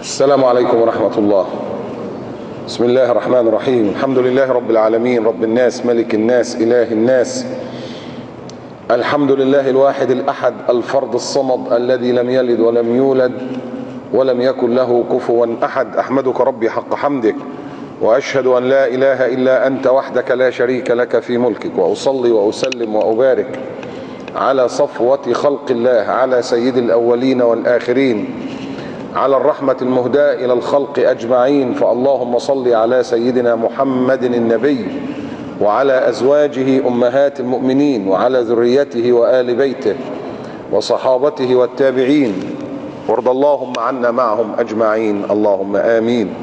السلام عليكم ورحمة الله. بسم الله الرحمن الرحيم. الحمد لله رب العالمين، رب الناس، ملك الناس، إله الناس. الحمد لله الواحد الأحد الفرد الصمد الذي لم يلد ولم يولد ولم يكن له كفوا أحد. أحمدك ربي حق حمدك، وأشهد أن لا إله إلا أنت وحدك لا شريك لك في ملكك، وأصلي وأسلم وأبارك على صفوة خلق الله، على سيد الأولين والآخرين، على الرحمة المهداة إلى الخلق أجمعين. فاللهم صل على سيدنا محمد النبي وعلى أزواجه أمهات المؤمنين وعلى ذريته وآل بيته وصحابته والتابعين، وارض اللهم عنا معهم أجمعين، اللهم آمين.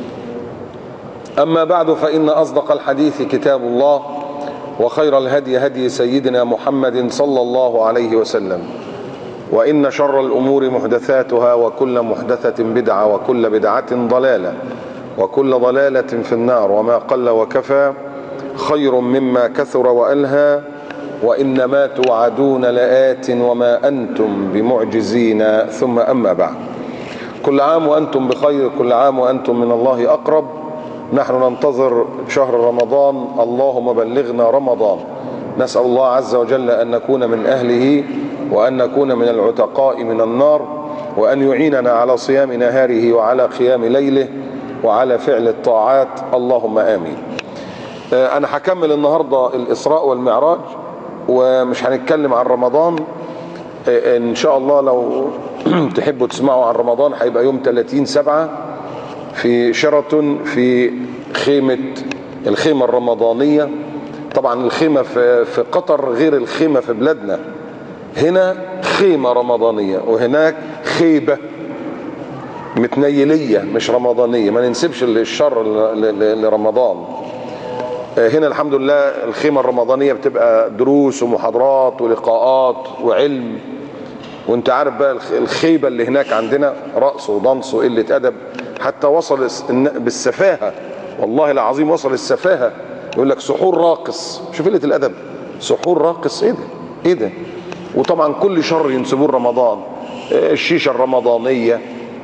أما بعد، فإن أصدق الحديث كتاب الله، وخير الهدي هدي سيدنا محمد صلى الله عليه وسلم، وإن شر الأمور محدثاتها، وكل محدثة بدعة، وكل بدعة ضلالة، وكل ضلالة في النار. وما قل وكفى خير مما كثر وألهى، وإنما توعدون لآت وما أنتم بمعجزين. ثم أما بعد، كل عام وأنتم بخير، كل عام وأنتم من الله أقرب. نحن ننتظر شهر رمضان، اللهم بلغنا رمضان. نسأل الله عز وجل أن نكون من أهله، وأن نكون من العتقاء من النار، وأن يعيننا على صيام نهاره وعلى قيام ليله وعلى فعل الطاعات، اللهم آمين. أنا هكمل النهاردة الإسراء والمعراج، ومش هنتكلم عن رمضان إن شاء الله. لو تحبوا تسمعوا عن رمضان، هيبقى يوم 30/7 في شيراتون، في الخيمة الرمضانية. طبعا الخيمة في قطر غير الخيمة في بلادنا. هنا خيمة رمضانية، وهناك خيبة متنيلية مش رمضانية. ما ننسبش الشر لرمضان. هنا الحمد لله الخيمة الرمضانية بتبقى دروس ومحاضرات ولقاءات وعلم. وانت عارف بقى الخيبة اللي هناك عندنا رقص وضنس وقلة أدب، حتى وصل بالسفاهة، والله العظيم وصل السفاهة. يقول لك سحور راقص. شوف قلة الأدب، سحور راقص، ايه ده ايه ده. وطبعا كل شر ينسبوه رمضان. الشيشة الرمضانية،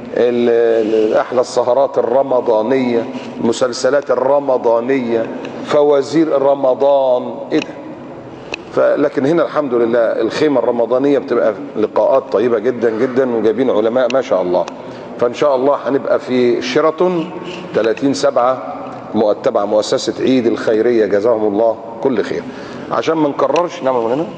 أحلى السهرات الرمضانية، المسلسلات الرمضانية، فوازير رمضان، ايه ده. لكن هنا الحمد لله الخيمة الرمضانية بتبقى لقاءات طيبة جدا جدا، وجايبين علماء ما شاء الله. فإن شاء الله هنبقى في شيراتون 30/7، تبع مؤسسة عيد الخيرية، جزاهم الله كل خير. عشان ما نكررش، نعمل من هنا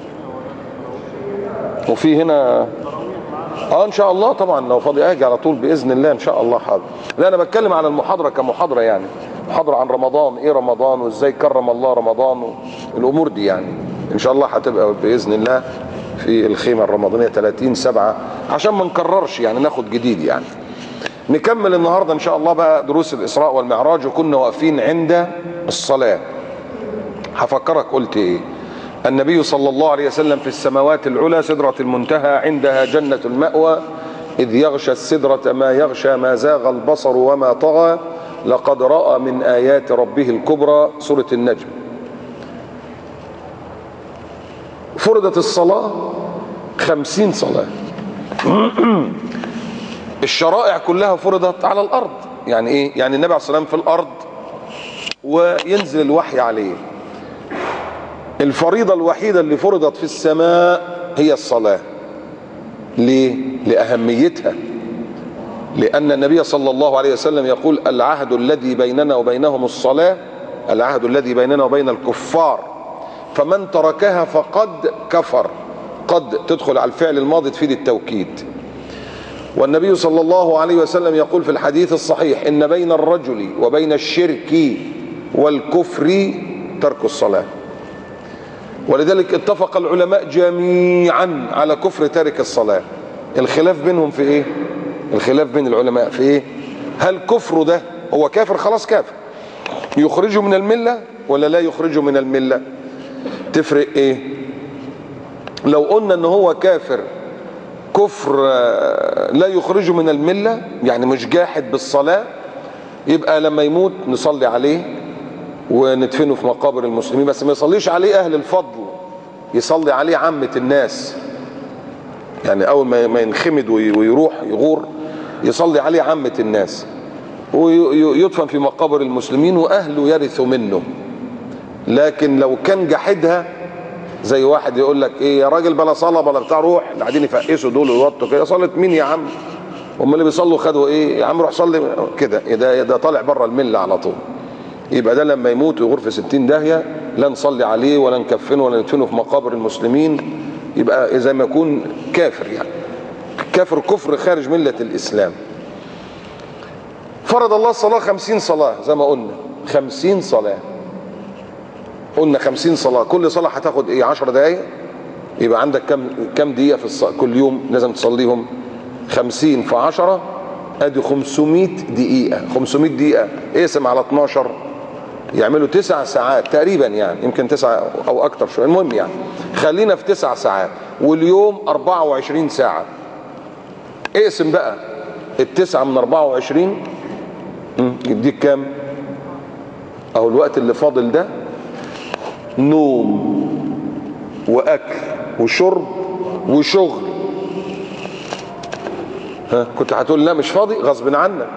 وفي هنا ان شاء الله. طبعا لو فاضي اجي على طول باذن الله ان شاء الله. حاضر. لا، انا بتكلم على المحاضره كمحاضره، يعني محاضره عن رمضان، ايه رمضان وازاي كرم الله رمضان والامور دي. يعني ان شاء الله هتبقى باذن الله في الخيمه الرمضانيه 30/7، عشان ما نكررش، يعني ناخد جديد. يعني نكمل النهارده ان شاء الله بقى دروس الاسراء والمعراج، وكنا واقفين عند الصلاه. هفكرك قلت ايه. النبي صلى الله عليه وسلم في السماوات العلى سدرة المنتهى، عندها جنة المأوى، إذ يغشى السدرة ما يغشى، ما زاغ البصر وما طغى، لقد رأى من آيات ربه الكبرى. سورة النجم. فرضت الصلاة 50 صلاة. الشرائع كلها فرضت على الأرض. يعني إيه؟ يعني النبي عليه الصلاة والسلام في الأرض وينزل الوحي عليه. الفريضة الوحيدة اللي فرضت في السماء هي الصلاة. ليه؟ لأهميتها. لأن النبي صلى الله عليه وسلم يقول: العهد الذي بيننا وبينهم الصلاة، العهد الذي بيننا وبين الكفار، فمن تركها فقد كفر. قد تدخل على الفعل الماضي تفيد التوكيد. والنبي صلى الله عليه وسلم يقول في الحديث الصحيح: إن بين الرجل وبين الشرك والكفر ترك الصلاة. ولذلك اتفق العلماء جميعا على كفر تارك الصلاة. الخلاف بينهم في ايه؟ الخلاف بين العلماء في ايه؟ هل كفره ده هو كافر خلاص كافر، يخرجه من الملة ولا لا يخرجه من الملة؟ تفرق ايه؟ لو قلنا ان هو كافر كفر لا يخرجه من الملة، يعني مش جاحد بالصلاة، يبقى لما يموت نصلي عليه وندفنه في مقابر المسلمين، بس ما يصليش عليه أهل الفضل، يصلي عليه عامة الناس. يعني أول ما ينخمد ويروح يغور يصلي عليه عامة الناس، ويدفن في مقابر المسلمين واهله يرثوا منه. لكن لو كان جحدها، زي واحد يقول لك ايه يا راجل بلا صلاه بلا بتاع، روح اللي قاعدين يفقسوا دول ويوطوا كده، صلاه مين يا عم؟ هم اللي بيصلوا خدوا ايه يا عم؟ روح صلي كده. ده طالع بره المله على طول. يبقى ده لما يموت ويغور في 60 داهيه، لا نصلي عليه ولا نكفنه ولا ندفنه في مقابر المسلمين، يبقى زي ما يكون كافر، يعني كافر كفر خارج مله الاسلام. فرض الله الصلاه 50 صلاه زي ما قلنا، 50 صلاه. قلنا 50 صلاه، كل صلاه هتاخد ايه؟ 10 دقائق. يبقى عندك كم دقيقه في الصلاة كل يوم لازم تصليهم؟ 50 في 10 ادي 500 دقيقه. 500 دقيقه اقسم على 12 يعملوا 9 ساعات تقريبا، يعني يمكن 9 او اكتر شويه، المهم يعني خلينا في 9 ساعات، واليوم 24 ساعه. اقسم بقى التسعة من 24 يديك كام؟ اهو الوقت اللي فاضل ده نوم واكل وشرب وشغل. ها كنت هتقول لا مش فاضي، غصب عنك،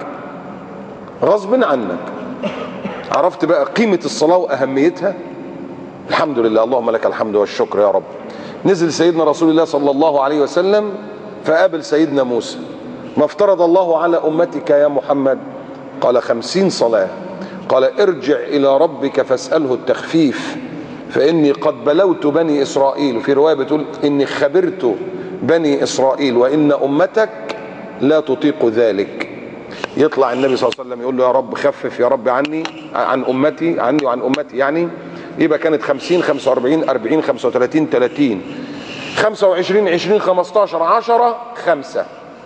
غصب عنك. عرفت بقى قيمة الصلاة وأهميتها؟ الحمد لله، اللهم لك الحمد والشكر يا رب. نزل سيدنا رسول الله صلى الله عليه وسلم فقابل سيدنا موسى. ما افترض الله على أمتك يا محمد؟ قال 50 صلاة. قال ارجع إلى ربك فاسأله التخفيف، فإني قد بلوت بني إسرائيل. وفي رواية بتقول إني خبرت بني إسرائيل وإن أمتك لا تطيق ذلك. يطلع النبي صلى الله عليه وسلم يقول له يا رب خفف يا رب عني عن أمتي، عني وعن أمتي، يعني يبقى كانت 50 45 40 35 30 25 20 15 10 5.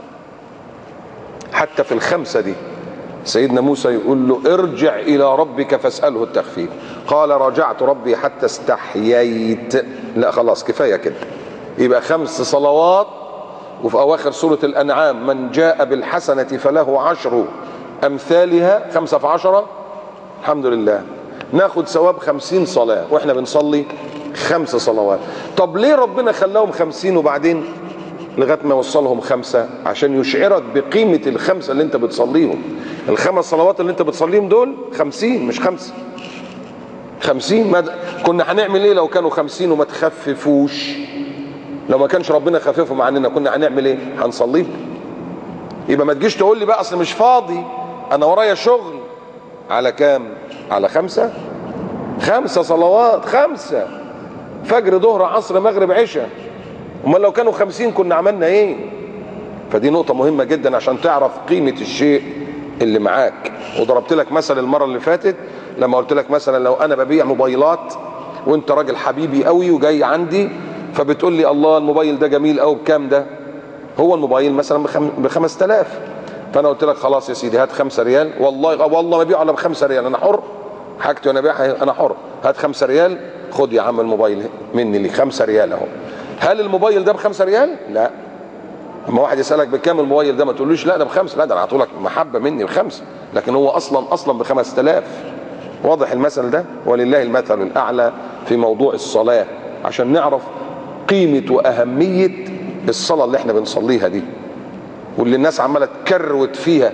حتى في الخمسة دي سيدنا موسى يقول له ارجع إلى ربك فاسأله التخفيف. قال رجعت ربي حتى استحييت. لا خلاص كفاية كده. يبقى 5 صلوات. وفي أواخر سورة الأنعام من جاء بالحسنة فله 10 أمثالها، 5 في 10. الحمد لله ناخد ثواب 50 صلاة وإحنا بنصلي 5 صلوات. طب ليه ربنا خلاهم 50 وبعدين لغاية ما يوصلهم 5؟ عشان يشعرك بقيمة ال5 اللي انت بتصليهم. ال5 صلوات اللي انت بتصليهم دول 50 مش 5. 50 كنا هنعمل ايه لو كانوا 50 وما تخففوش؟ لو ما كانش ربنا خففهم عننا كنا هنعمل ايه؟ هنصليهم. يبقى ما تجيش تقول لي بقى اصل مش فاضي انا ورايا شغل. على كام؟ على 5. 5 صلوات، 5 فجر ظهر عصر مغرب عشاء. امال لو كانوا 50 كنا عملنا ايه؟ فدي نقطة مهمة جدا عشان تعرف قيمة الشيء اللي معاك. وضربت لك مثل المرة اللي فاتت لما قلت لك مثلا لو انا ببيع موبايلات وانت راجل حبيبي قوي وجاي عندي فبتقول لي الله الموبايل ده جميل قوي، بكام ده؟ هو الموبايل مثلا ب5000. فانا قلت لك خلاص يا سيدي هات 5 ريال، والله ما بيعه الا ب5 ريال، انا حر حاجتي وانا بيعها انا حر. هات 5 ريال خد يا عم الموبايل مني لي 5 ريال اهو. هل الموبايل ده ب5 ريال؟ لا. اما واحد يسالك بكام الموبايل ده ما تقولوش لا ده ب5، لا ده انا هعطولك محبه مني ب5، لكن هو اصلا ب5000. واضح المثل ده؟ ولله المثل الاعلى في موضوع الصلاه عشان نعرف قيمه واهميه الصلاه اللي احنا بنصليها دي، واللي الناس عماله تكروت فيها.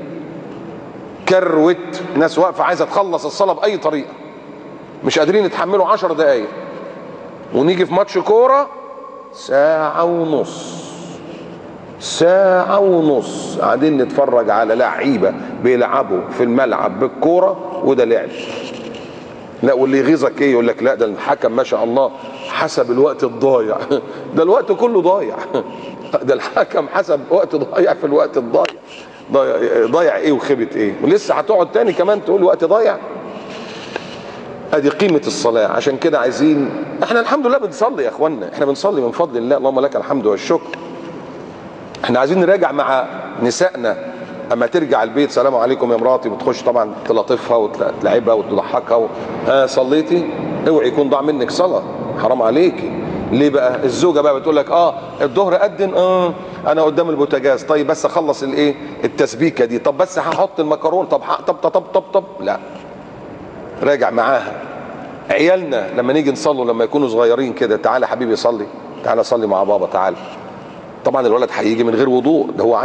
كروت ناس واقفه عايزه تخلص الصلاه باي طريقه، مش قادرين يتحملوا 10 دقائق. ونيجي في ماتش كوره ساعة ونص قاعدين نتفرج على لعيبة بيلعبوا في الملعب بالكورة، وده لعب. لا واللي يغيظك ايه؟ يقول لك لا ده الحكم ما شاء الله حسب الوقت الضايع. ده الوقت كله ضايع. ده الحكم حسب وقت ضايع في الوقت الضايع. ضايع ايه وخبت ايه؟ ولسه هتقعد تاني كمان تقول وقت ضايع؟ ادي قيمة الصلاة. عشان كده عايزين احنا الحمد لله بنصلي يا اخوانا، احنا بنصلي من فضل الله، اللهم لك الحمد والشكر. احنا عايزين نراجع مع نسائنا اما ترجع البيت سلام عليكم يا مراتي، بتخش طبعا تلطفها وتلعبها وتضحكها صليتي؟ اوعي يكون ضاع منك صلاة، حرام عليكي. ليه بقى؟ الزوجة بقى بتقول لك الظهر أذن انا قدام البوتاجاز، طيب بس اخلص الايه التسبيكة دي، طب بس هحط المكرونة، طب لا، راجع معاها. عيالنا لما نيجي نصلوا لما يكونوا صغيرين كده، تعالى حبيبي صلي، تعالى صلي مع بابا، تعالى. طبعا الولد هيجي من غير وضوء، ده هو عيل،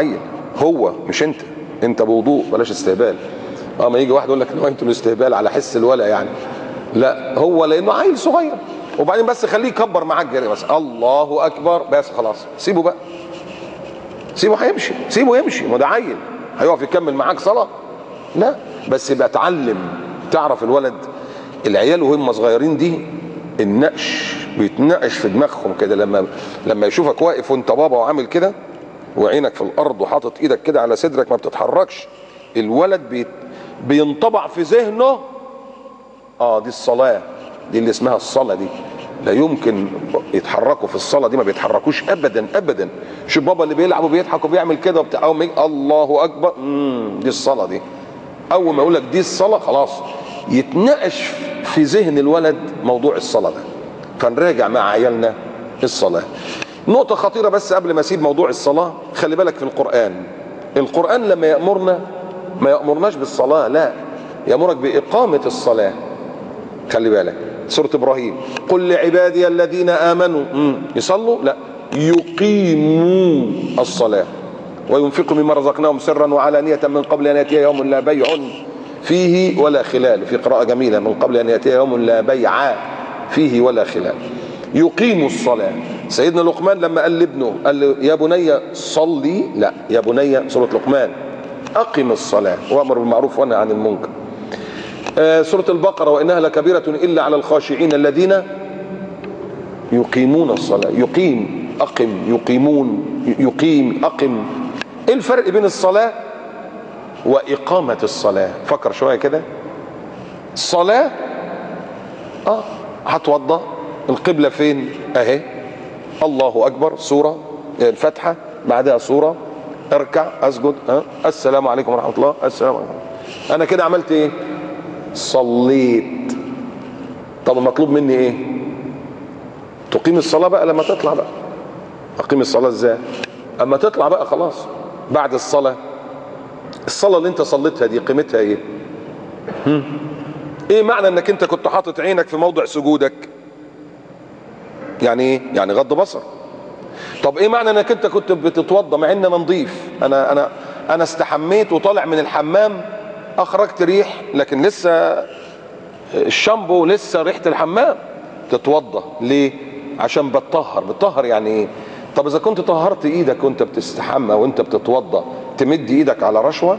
هو مش انت. انت بوضوء، بلاش استهبال. ما يجي واحد يقول لك نويت الاستهبال على حس الولا يعني، لا، هو لانه عيل صغير. وبعدين بس خليه يكبر معاك جري بس، الله اكبر بس خلاص، سيبه بقى، سيبه هيمشي، سيبه يمشي، ما ده عيل هيقف يكمل معاك صلاه؟ لا، بس يبقى اتعلم. تعرف الولد، العيال وهم صغيرين دي النقش بيتنقش في دماغهم كده، لما يشوفك واقف وانت بابا وعامل كده وعينك في الارض وحاطط ايدك كده على صدرك ما بتتحركش، الولد بينطبع في ذهنه دي الصلاه، دي اللي اسمها الصلاه دي. لا يمكن يتحركوا في الصلاه دي، ما بيتحركوش ابدا ابدا. شوف بابا اللي بيلعب وبيضحك وبيعمل كده وبتاع، الله اكبر، دي الصلاه دي. اول ما يقول لك دي الصلاه خلاص يتنقش في ذهن الولد موضوع الصلاه ده. فنراجع مع عيالنا الصلاه. نقطه خطيره بس قبل ما اسيب موضوع الصلاه، خلي بالك في القران لما يامرنا ما يامرناش بالصلاه، لا، يامرك باقامه الصلاه. خلي بالك سوره ابراهيم، قل لعبادي الذين امنوا يصلوا، لا، يقيموا الصلاه وينفقوا مما رزقناهم سرا وعلانية من قبل ان ياتي يوم لا بيع فيه ولا خلال. في قراءة جميلة، من قبل ان ياتي يوم لا بيع فيه ولا خلال. يقيموا الصلاة. سيدنا لقمان لما قال لابنه، قال له يا بني صلي، لا، يا بني، سورة لقمان، اقم الصلاة وامر بالمعروف وانهى عن المنكر. سورة البقرة، وانها لكبيرة الا على الخاشعين الذين يقيمون الصلاة. يقيم، اقم، يقيمون، يقيم، اقم. ايه الفرق بين الصلاة وإقامة الصلاة؟ فكر شوية كده. الصلاة هتوضى، القبلة فين؟ اهي، الله أكبر، سورة الفاتحة، بعدها سورة، اركع، اسجد، السلام عليكم ورحمة الله، السلام عليكم. أنا كده عملت إيه؟ صليت. طب المطلوب مني إيه؟ تقيم الصلاة بقى لما تطلع بقى. أقيم الصلاة إزاي؟ أما تطلع بقى خلاص. بعد الصلاة اللي انت صليتها دي قيمتها ايه؟ ايه معنى انك انت كنت حاطط عينك في موضع سجودك؟ يعني ايه؟ يعني غض بصر. طب ايه معنى انك انت كنت بتتوضى مع ان انا نظيف، انا استحميت وطالع من الحمام، اخرجت ريح لكن لسه الشامبو لسه ريحة الحمام، تتوضى ليه؟ عشان بتطهر يعني ايه؟ طب اذا كنت طهرت ايدك وانت بتستحمى وانت بتتوضى، تمد ايدك على رشوة؟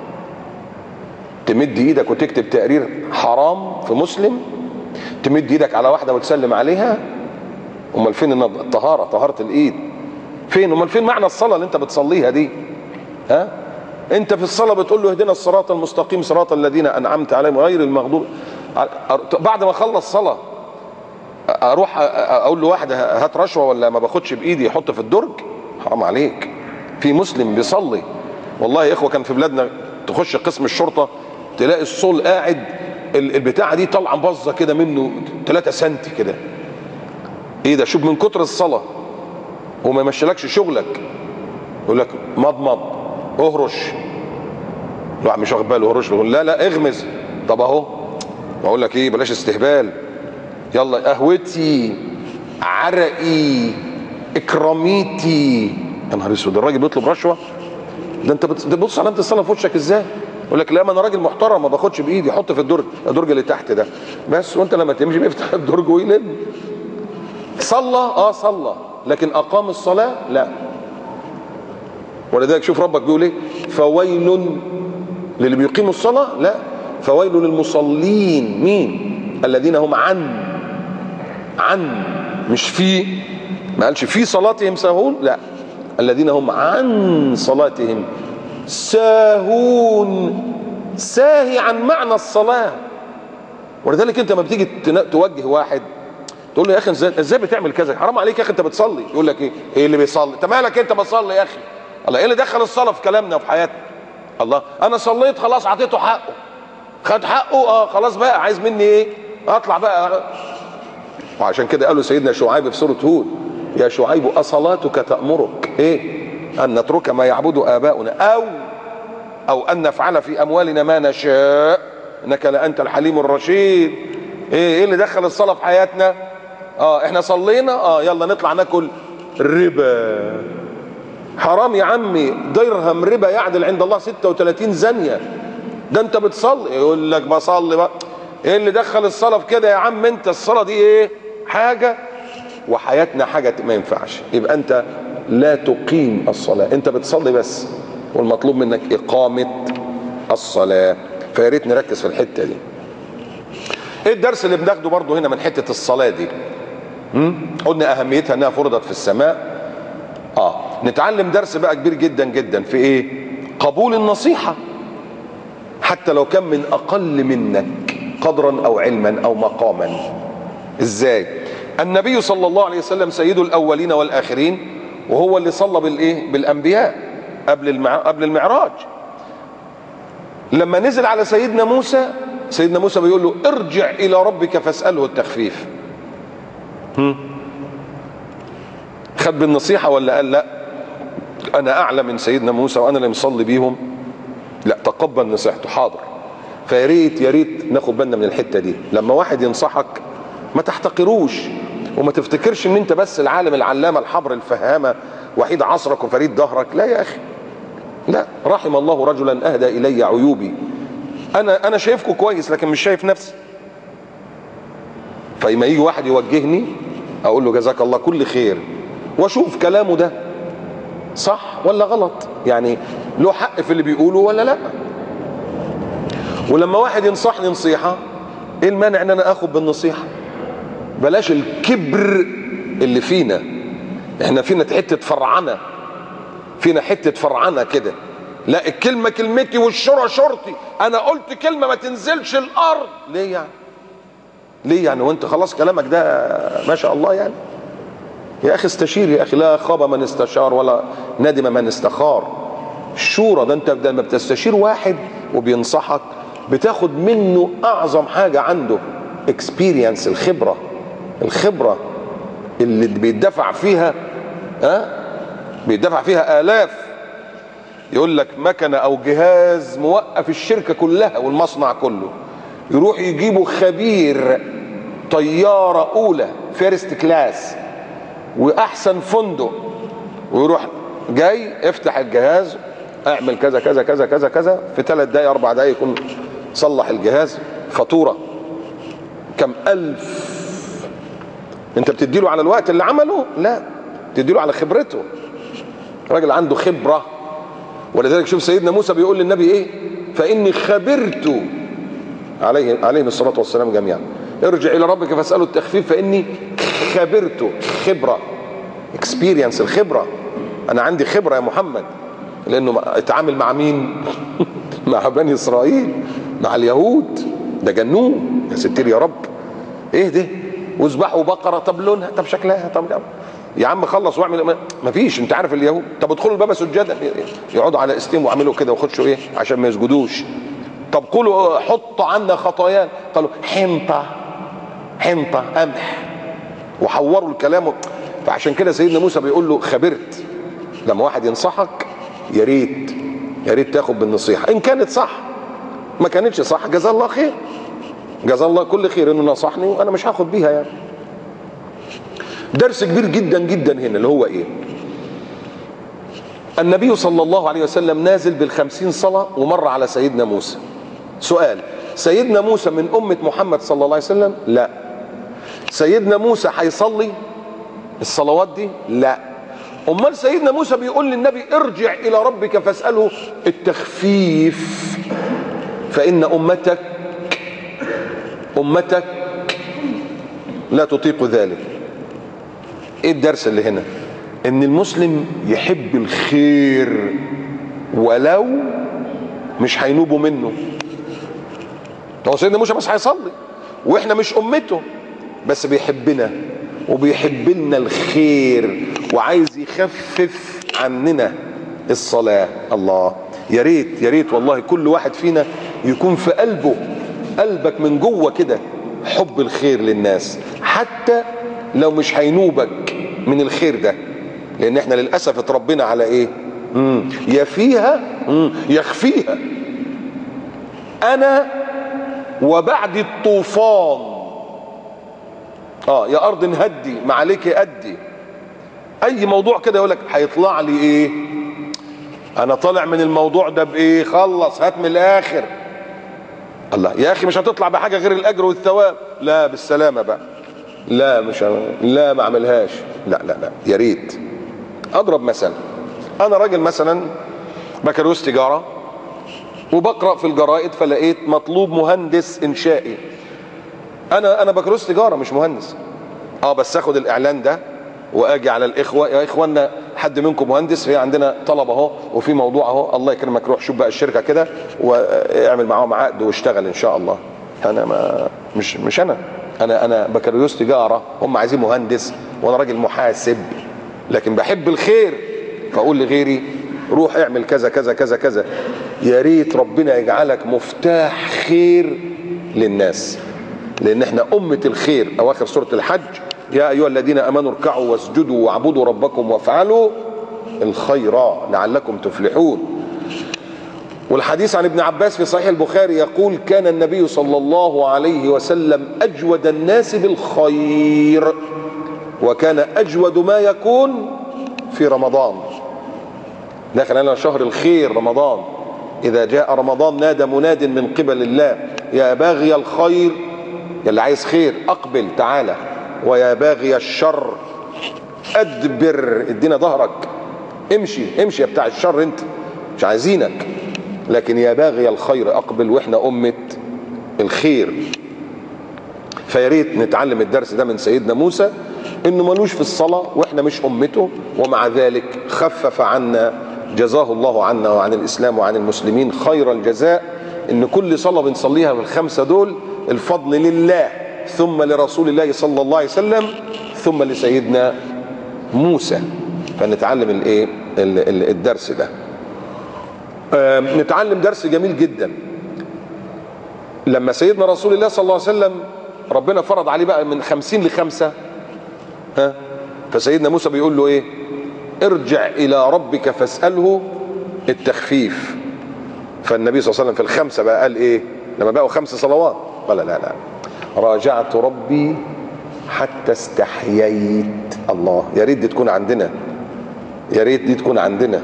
تمد ايدك وتكتب تقرير حرام في مسلم؟ تمد ايدك على واحدة وتسلم عليها؟ امال فين الطهارة، طهارة الايد فين؟ امال فين معنى الصلاة اللي انت بتصليها دي؟ انت في الصلاة بتقول له اهدنا الصراط المستقيم صراط الذين انعمت عليهم غير المغضوب. بعد ما اخلص صلاة اروح اقول له واحدة هات رشوة ولا ما باخدش بايدي يحط في الدرج؟ حرام عليك. في مسلم بيصلي، والله يا اخوة كان في بلادنا تخش قسم الشرطة تلاقي الصول قاعد البتاعة دي طالعة باظة كده منه 3 سنتي كده. ايه ده؟ شوف من كتر الصلاة وما يمشيلكش شغلك، يقول لك مضمض، اهرش. لا مش واخد باله، اهرش، لا اغمز. طب اهو بقول لك ايه، بلاش استهبال. يلا قهوتي، عرقي، اكراميتي. يا نهار اسود، الراجل بيطلب رشوه؟ ده انت بتبص علامه الصلاه في وشك ازاي؟ يقول لك لا ما انا راجل محترم ما باخدش بايدي، حط في الدرج اللي تحت ده بس، وانت لما تمشي بيفتح الدرج ويلم. صلى صلى، لكن اقام الصلاه لا. ولذلك شوف ربك بيقول ايه، فويل للي بيقيموا الصلاه، لا، فويل للمصلين. مين؟ الذين هم عن مش في، ما قالش في صلاتهم ساهون، لا، الذين هم عن صلاتهم ساهون. ساهي عن معنى الصلاة. ولذلك انت ما بتيجي توجه واحد تقول له يا اخي ازاي بتعمل كذا، حرام عليك يا اخي انت بتصلي، يقول لك ايه اللي بيصلي؟ انت مالك انت بتصلي يا اخي؟ الله، ايه اللي دخل الصلاة في كلامنا وفي حياتنا؟ الله، انا صليت خلاص، اعطيته حقه، خد حقه، خلاص بقى عايز مني ايه؟ اطلع بقى. وعشان كده قالوا سيدنا شعيب في سورة هود، يا شعيب أصلاتك تأمرك ايه؟ ان نترك ما يعبد آباؤنا او ان نفعل في اموالنا ما نشاء انك لانت الحليم الرشيد. ايه اللي دخل الصلاة في حياتنا؟ احنا صلينا، يلا نطلع ناكل ربا. حرام يا عمي، درهم ربا يعدل عند الله 36 زانية. ده انت بتصلي، يقول لك بصلي بقى. ايه اللي دخل الصلاة في كده يا عم؟ انت الصلاة دي ايه؟ حاجة وحياتنا حاجة ما ينفعش. يبقى انت لا تقيم الصلاة، انت بتصلي بس، والمطلوب منك اقامة الصلاة. فيا ريت نركز في الحتة دي. ايه الدرس اللي بناخده برضو هنا من حتة الصلاة دي؟ قلنا اهميتها انها فرضت في السماء. نتعلم درس بقى كبير جدا جدا في ايه؟ قبول النصيحة حتى لو كان من اقل منك قدرا او علما او مقاما. ازاي؟ النبي صلى الله عليه وسلم سيد الاولين والاخرين، وهو اللي صلى بالايه؟ بالانبياء قبل المعراج. لما نزل على سيدنا موسى، سيدنا موسى بيقول له ارجع الى ربك فاسأله التخفيف. خد بالنصيحة ولا قال لا انا اعلى من سيدنا موسى وانا اللي مصلي بيهم؟ لا، تقبل نصيحته، حاضر. فيا ريت يا ريت ناخد بالنا من الحتة دي. لما واحد ينصحك ما تحتقروش، وما تفتكرش ان انت بس العالم العلامة الحبر الفهامة وحيد عصرك وفريد ظهرك. لا يا اخي، لا. رحم الله رجلا اهدى الي عيوبي. انا شايفكم كويس لكن مش شايف نفسي. فلما يجي واحد يوجهني اقول له جزاك الله كل خير، واشوف كلامه ده صح ولا غلط، يعني له حق في اللي بيقوله ولا لا. ولما واحد ينصحني نصيحة، ايه المانع ان انا اخد بالنصيحة؟ بلاش الكبر اللي فينا. احنا فينا حتة فرعنة، فينا حتة فرعنة كده. لا، الكلمة كلمتي والشرع شرطي، انا قلت كلمة ما تنزلش الارض. ليه يعني؟ ليه يعني؟ وانت خلاص كلامك ده ما شاء الله يعني؟ يا اخي استشير يا اخي. لا خاب من استشار ولا ندم من استخار. الشورى ده انت لما بتستشير واحد وبينصحك بتاخد منه اعظم حاجة عنده، اكسبيرينس، الخبرة اللي بيدفع فيها بيدفع فيها آلاف. يقول لك مكنة او جهاز موقف الشركة كلها والمصنع كله، يروح يجيبوا خبير طيارة اولى فيرست كلاس واحسن فندق، ويروح جاي افتح الجهاز اعمل كذا كذا كذا كذا كذا، في 3 دقايق 4 دقايق يكون صلح الجهاز. فاتورة كم ألف. انت بتديله على الوقت اللي عمله؟ لا، بتديله على خبرته. راجل عنده خبرة. ولذلك شوف سيدنا موسى بيقول للنبي ايه؟ فإني خبرت عليهم الصلاة والسلام جميعا. ارجع إلى ربك فاسأله التخفيف فإني خبرت. خبرة، اكسبيرينس، الخبرة. أنا عندي خبرة يا محمد، لأنه اتعامل مع مين؟ مع بني إسرائيل، مع اليهود. ده جنون يا ستير يا رب. ايه ده؟ واذبحوا بقرة، طب لونها، طب شكلها، طب يا عم خلص واعمل. مفيش. انت عارف اليهود، طب ادخلوا الباب سجدا، يقعدوا على استيم واعملوا كده وخشوا ايه عشان ما يسجدوش. طب قولوا حط عنا خطايانا، قالوا حنطة قمح، وحوروا الكلام. فعشان كده سيدنا موسى بيقول له خبرت. لما واحد ينصحك يا ريت تاخد بالنصيحة. ان كانت صح، ما كانتش صح جزاه الله خير، جزاه الله كل خير انه نصحني وانا مش هاخد بيها يعني. درس كبير جدا جدا هنا اللي هو ايه؟ النبي صلى الله عليه وسلم نازل بال50 صلاة ومر على سيدنا موسى. سؤال: سيدنا موسى من أمة محمد صلى الله عليه وسلم؟ لا. سيدنا موسى هيصلي الصلوات دي؟ لا. امال سيدنا موسى بيقول للنبي ارجع الى ربك فاسأله التخفيف فإن أمتك لا تطيق ذلك. ايه الدرس اللي هنا؟ ان المسلم يحب الخير ولو مش هينوبوا منه. هو سيدنا موسى بس هيصلي واحنا مش امته، بس بيحبنا وبيحب لنا الخير وعايز يخفف عننا الصلاة. الله، يا ريت والله كل واحد فينا يكون في قلبك من جوه كده حب الخير للناس، حتى لو مش هينوبك من الخير ده. لان احنا للاسف اتربينا على ايه؟ يفيها يخفيها. انا وبعد الطوفان يا ارض هدي ما عليك ادي. اي موضوع كده يقول لك هيطلع لي ايه؟ انا طالع من الموضوع ده بايه؟ خلص، هات من الاخر. الله يا اخي، مش هتطلع بحاجه غير الاجر والثواب. لا بالسلامه بقى، لا مش لا ما اعملهاش، لا لا لا، يا ريت. اضرب مثلا، انا راجل مثلا بكالوريوس تجاره، وبقرا في الجرائد فلقيت مطلوب مهندس انشائي. انا بكالوريوس تجاره مش مهندس، بس اخد الاعلان ده واجي على الاخوه، يا اخوانا حد منكم مهندس؟ في عندنا طلب اهو، وفي موضوع اهو، الله يكرمك روح شوف بقى الشركه كده واعمل معاهم عقد واشتغل ان شاء الله. انا ما مش انا بكالوريوس تجاره، هم عايزين مهندس وانا راجل محاسب، لكن بحب الخير فاقول لغيري روح اعمل كذا كذا كذا كذا. يا ريت ربنا يجعلك مفتاح خير للناس، لان احنا امه الخير. اواخر سوره الحج: يا ايها الذين امنوا اركعوا واسجدوا واعبدوا ربكم وافعلوا الخير لعلكم تفلحون. والحديث عن ابن عباس في صحيح البخاري يقول: كان النبي صلى الله عليه وسلم اجود الناس بالخير، وكان اجود ما يكون في رمضان. داخل علينا شهر الخير رمضان، اذا جاء رمضان نادى مناد من قبل الله: يا باغي الخير، يا اللي عايز خير اقبل تعالى، ويا باغي الشر ادبر، ادينا ظهرك، امشي امشي يا بتاع الشر، انت مش عايزينك. لكن يا باغي الخير اقبل، واحنا امه الخير. فيا ريت نتعلم الدرس ده من سيدنا موسى، انه ملوش في الصلاه واحنا مش امته، ومع ذلك خفف عنا، جزاه الله عنا وعن الاسلام وعن المسلمين خير الجزاء، ان كل صلاه بنصليها في الخمسه دول الفضل لله، ثم لرسول الله صلى الله عليه وسلم، ثم لسيدنا موسى. فنتعلم الايه الدرس ده. نتعلم درس جميل جدا. لما سيدنا رسول الله صلى الله عليه وسلم ربنا فرض عليه بقى من 50 ل5، فسيدنا موسى بيقول له ايه؟ ارجع الى ربك فاسأله التخفيف. فالنبي صلى الله عليه وسلم في ال5 بقى قال ايه لما بقوا 5 صلوات؟ قال لا لا، راجعت ربي حتى استحييت. الله، يا ريت دي تكون عندنا، يا ريت دي تكون عندنا.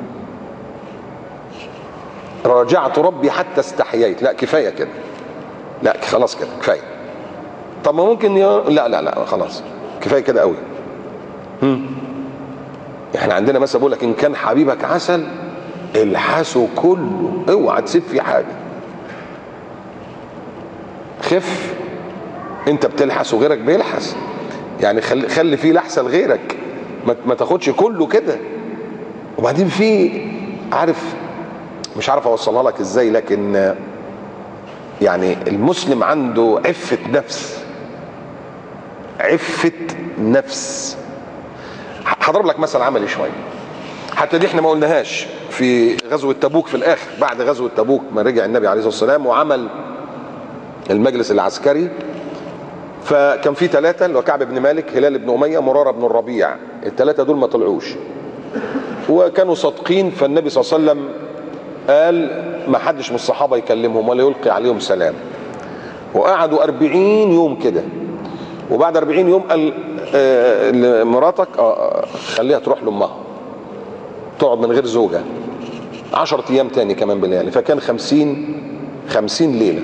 راجعت ربي حتى استحييت، لا كفايه كده، لا خلاص كده كفايه. طب ما ممكن لا لا لا خلاص كفايه كده قوي. احنا عندنا مثلا بقول لك: ان كان حبيبك عسل الحسه كله، اوعى تسيب فيه حاجه. خف، انت بتلحس وغيرك بيلحس، يعني خلي فيه لحسه لغيرك، ما تاخدش كله كده. وبعدين في عارف، مش عارف اوصلها لك ازاي، لكن يعني المسلم عنده عفة نفس، عفة نفس. هضرب لك مثل عملي شويه، حتى دي احنا ما قلناهاش في غزوه تبوك. في الاخر بعد غزوه تبوك ما رجع النبي عليه الصلاه والسلام وعمل المجلس العسكري، فكان في 3 اللي هو كعب بن مالك، هلال بن اميه، مراره بن الربيع. ال3 دول ما طلعوش وكانوا صادقين. فالنبي صلى الله عليه وسلم قال ما حدش من الصحابه يكلمهم ولا يلقي عليهم سلام، وقعدوا 40 يوم كده. وبعد 40 يوم قال مراتك خليها تروح لامها تقعد من غير زوجها 10 ايام تاني كمان بالليل. فكان 50 ليله.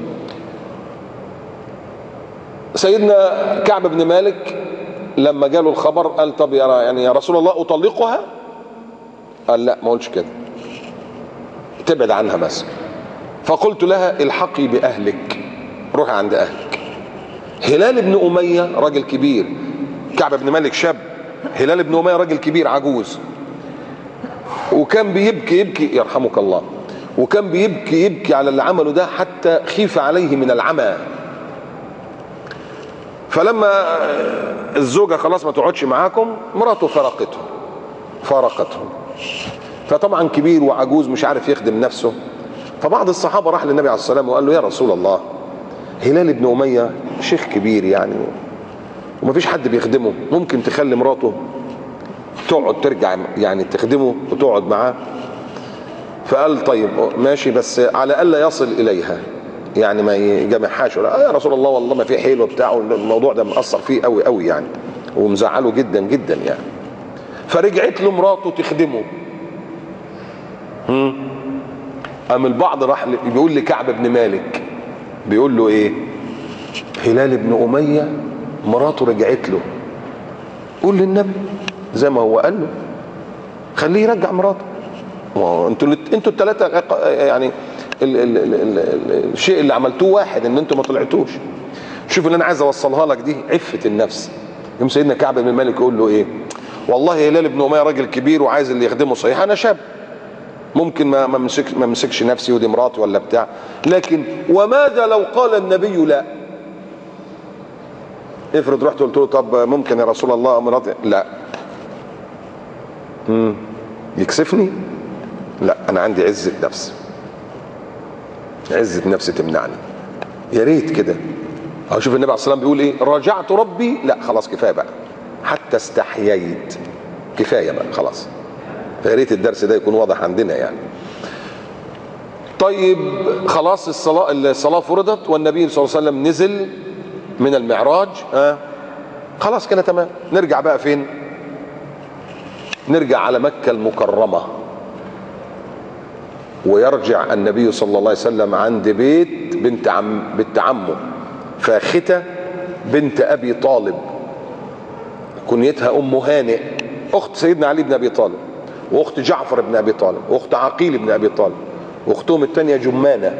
سيدنا كعب بن مالك لما جاله الخبر قال: طب يا رسول الله اطلقها؟ قال: لا ما قلتش كده، تبعد عنها بس. فقلت لها: الحقي باهلك، روحي عند اهلك. هلال بن اميه راجل كبير، كعب بن مالك شاب، هلال بن اميه راجل كبير عجوز، وكان بيبكي يرحمك الله، وكان بيبكي على اللي عمله ده حتى خيف عليه من العمى. فلما الزوجه خلاص ما تقعدش معاكم، مراته فارقته. فطبعا كبير وعجوز مش عارف يخدم نفسه. فبعض الصحابه راح للنبي عليه الصلاه والسلام وقال له: يا رسول الله، هلال بن اميه شيخ كبير يعني ومفيش حد بيخدمه، ممكن تخلي مراته تقعد ترجع يعني تخدمه وتقعد معاه؟ فقال: طيب ماشي، بس على الا يصل اليها، يعني ما يجامعهاش ولا. يا رسول الله والله ما في حيل وبتاع، الموضوع ده مأثر فيه قوي قوي يعني، ومزعله جدا جدا يعني. فرجعت له مراته تخدمه. قام البعض راح بيقول لكعب بن مالك، بيقول له ايه؟ هلال بن أمية مراته رجعت له، قول للنبي زي ما هو قال له خليه يرجع مراته. انتوا الثلاثه يعني الشيء اللي عملتوه واحد، ان انتوا ما طلعتوش. شوف اللي انا عايز اوصلها لك دي، عفه النفس. يوم سيدنا كعب بن مالك يقول له ايه؟ والله هلال بن أمية راجل كبير وعايز اللي يخدمه، صحيح انا شاب ممكن ما امسكش نفسي ودي مراتي ولا بتاع، لكن وماذا لو قال النبي لا؟ افرض رحت قلت له طب ممكن يا رسول الله مراتي لا، يكسفني؟ لا، انا عندي عزة نفس، عزة نفس تمنعني. يا ريت كده. او شوف النبي عليه الصلاه والسلام بيقول ايه؟ راجعت ربي، لا خلاص كفايه بقى، حتى استحييت، كفايه بقى خلاص. يا ريت الدرس ده يكون واضح عندنا يعني. طيب خلاص الصلاه فرضت والنبي صلى الله عليه وسلم نزل من المعراج، خلاص كده تمام. نرجع بقى فين؟ نرجع على مكة المكرمة، ويرجع النبي صلى الله عليه وسلم عند بيت بنت عمه فاختة بنت أبي طالب، كنيتها أم هانئ، أخت سيدنا علي بن أبي طالب، وأخت جعفر بن أبي طالب، وأخت عقيل بن أبي طالب، وأختهم الثانية جمانة.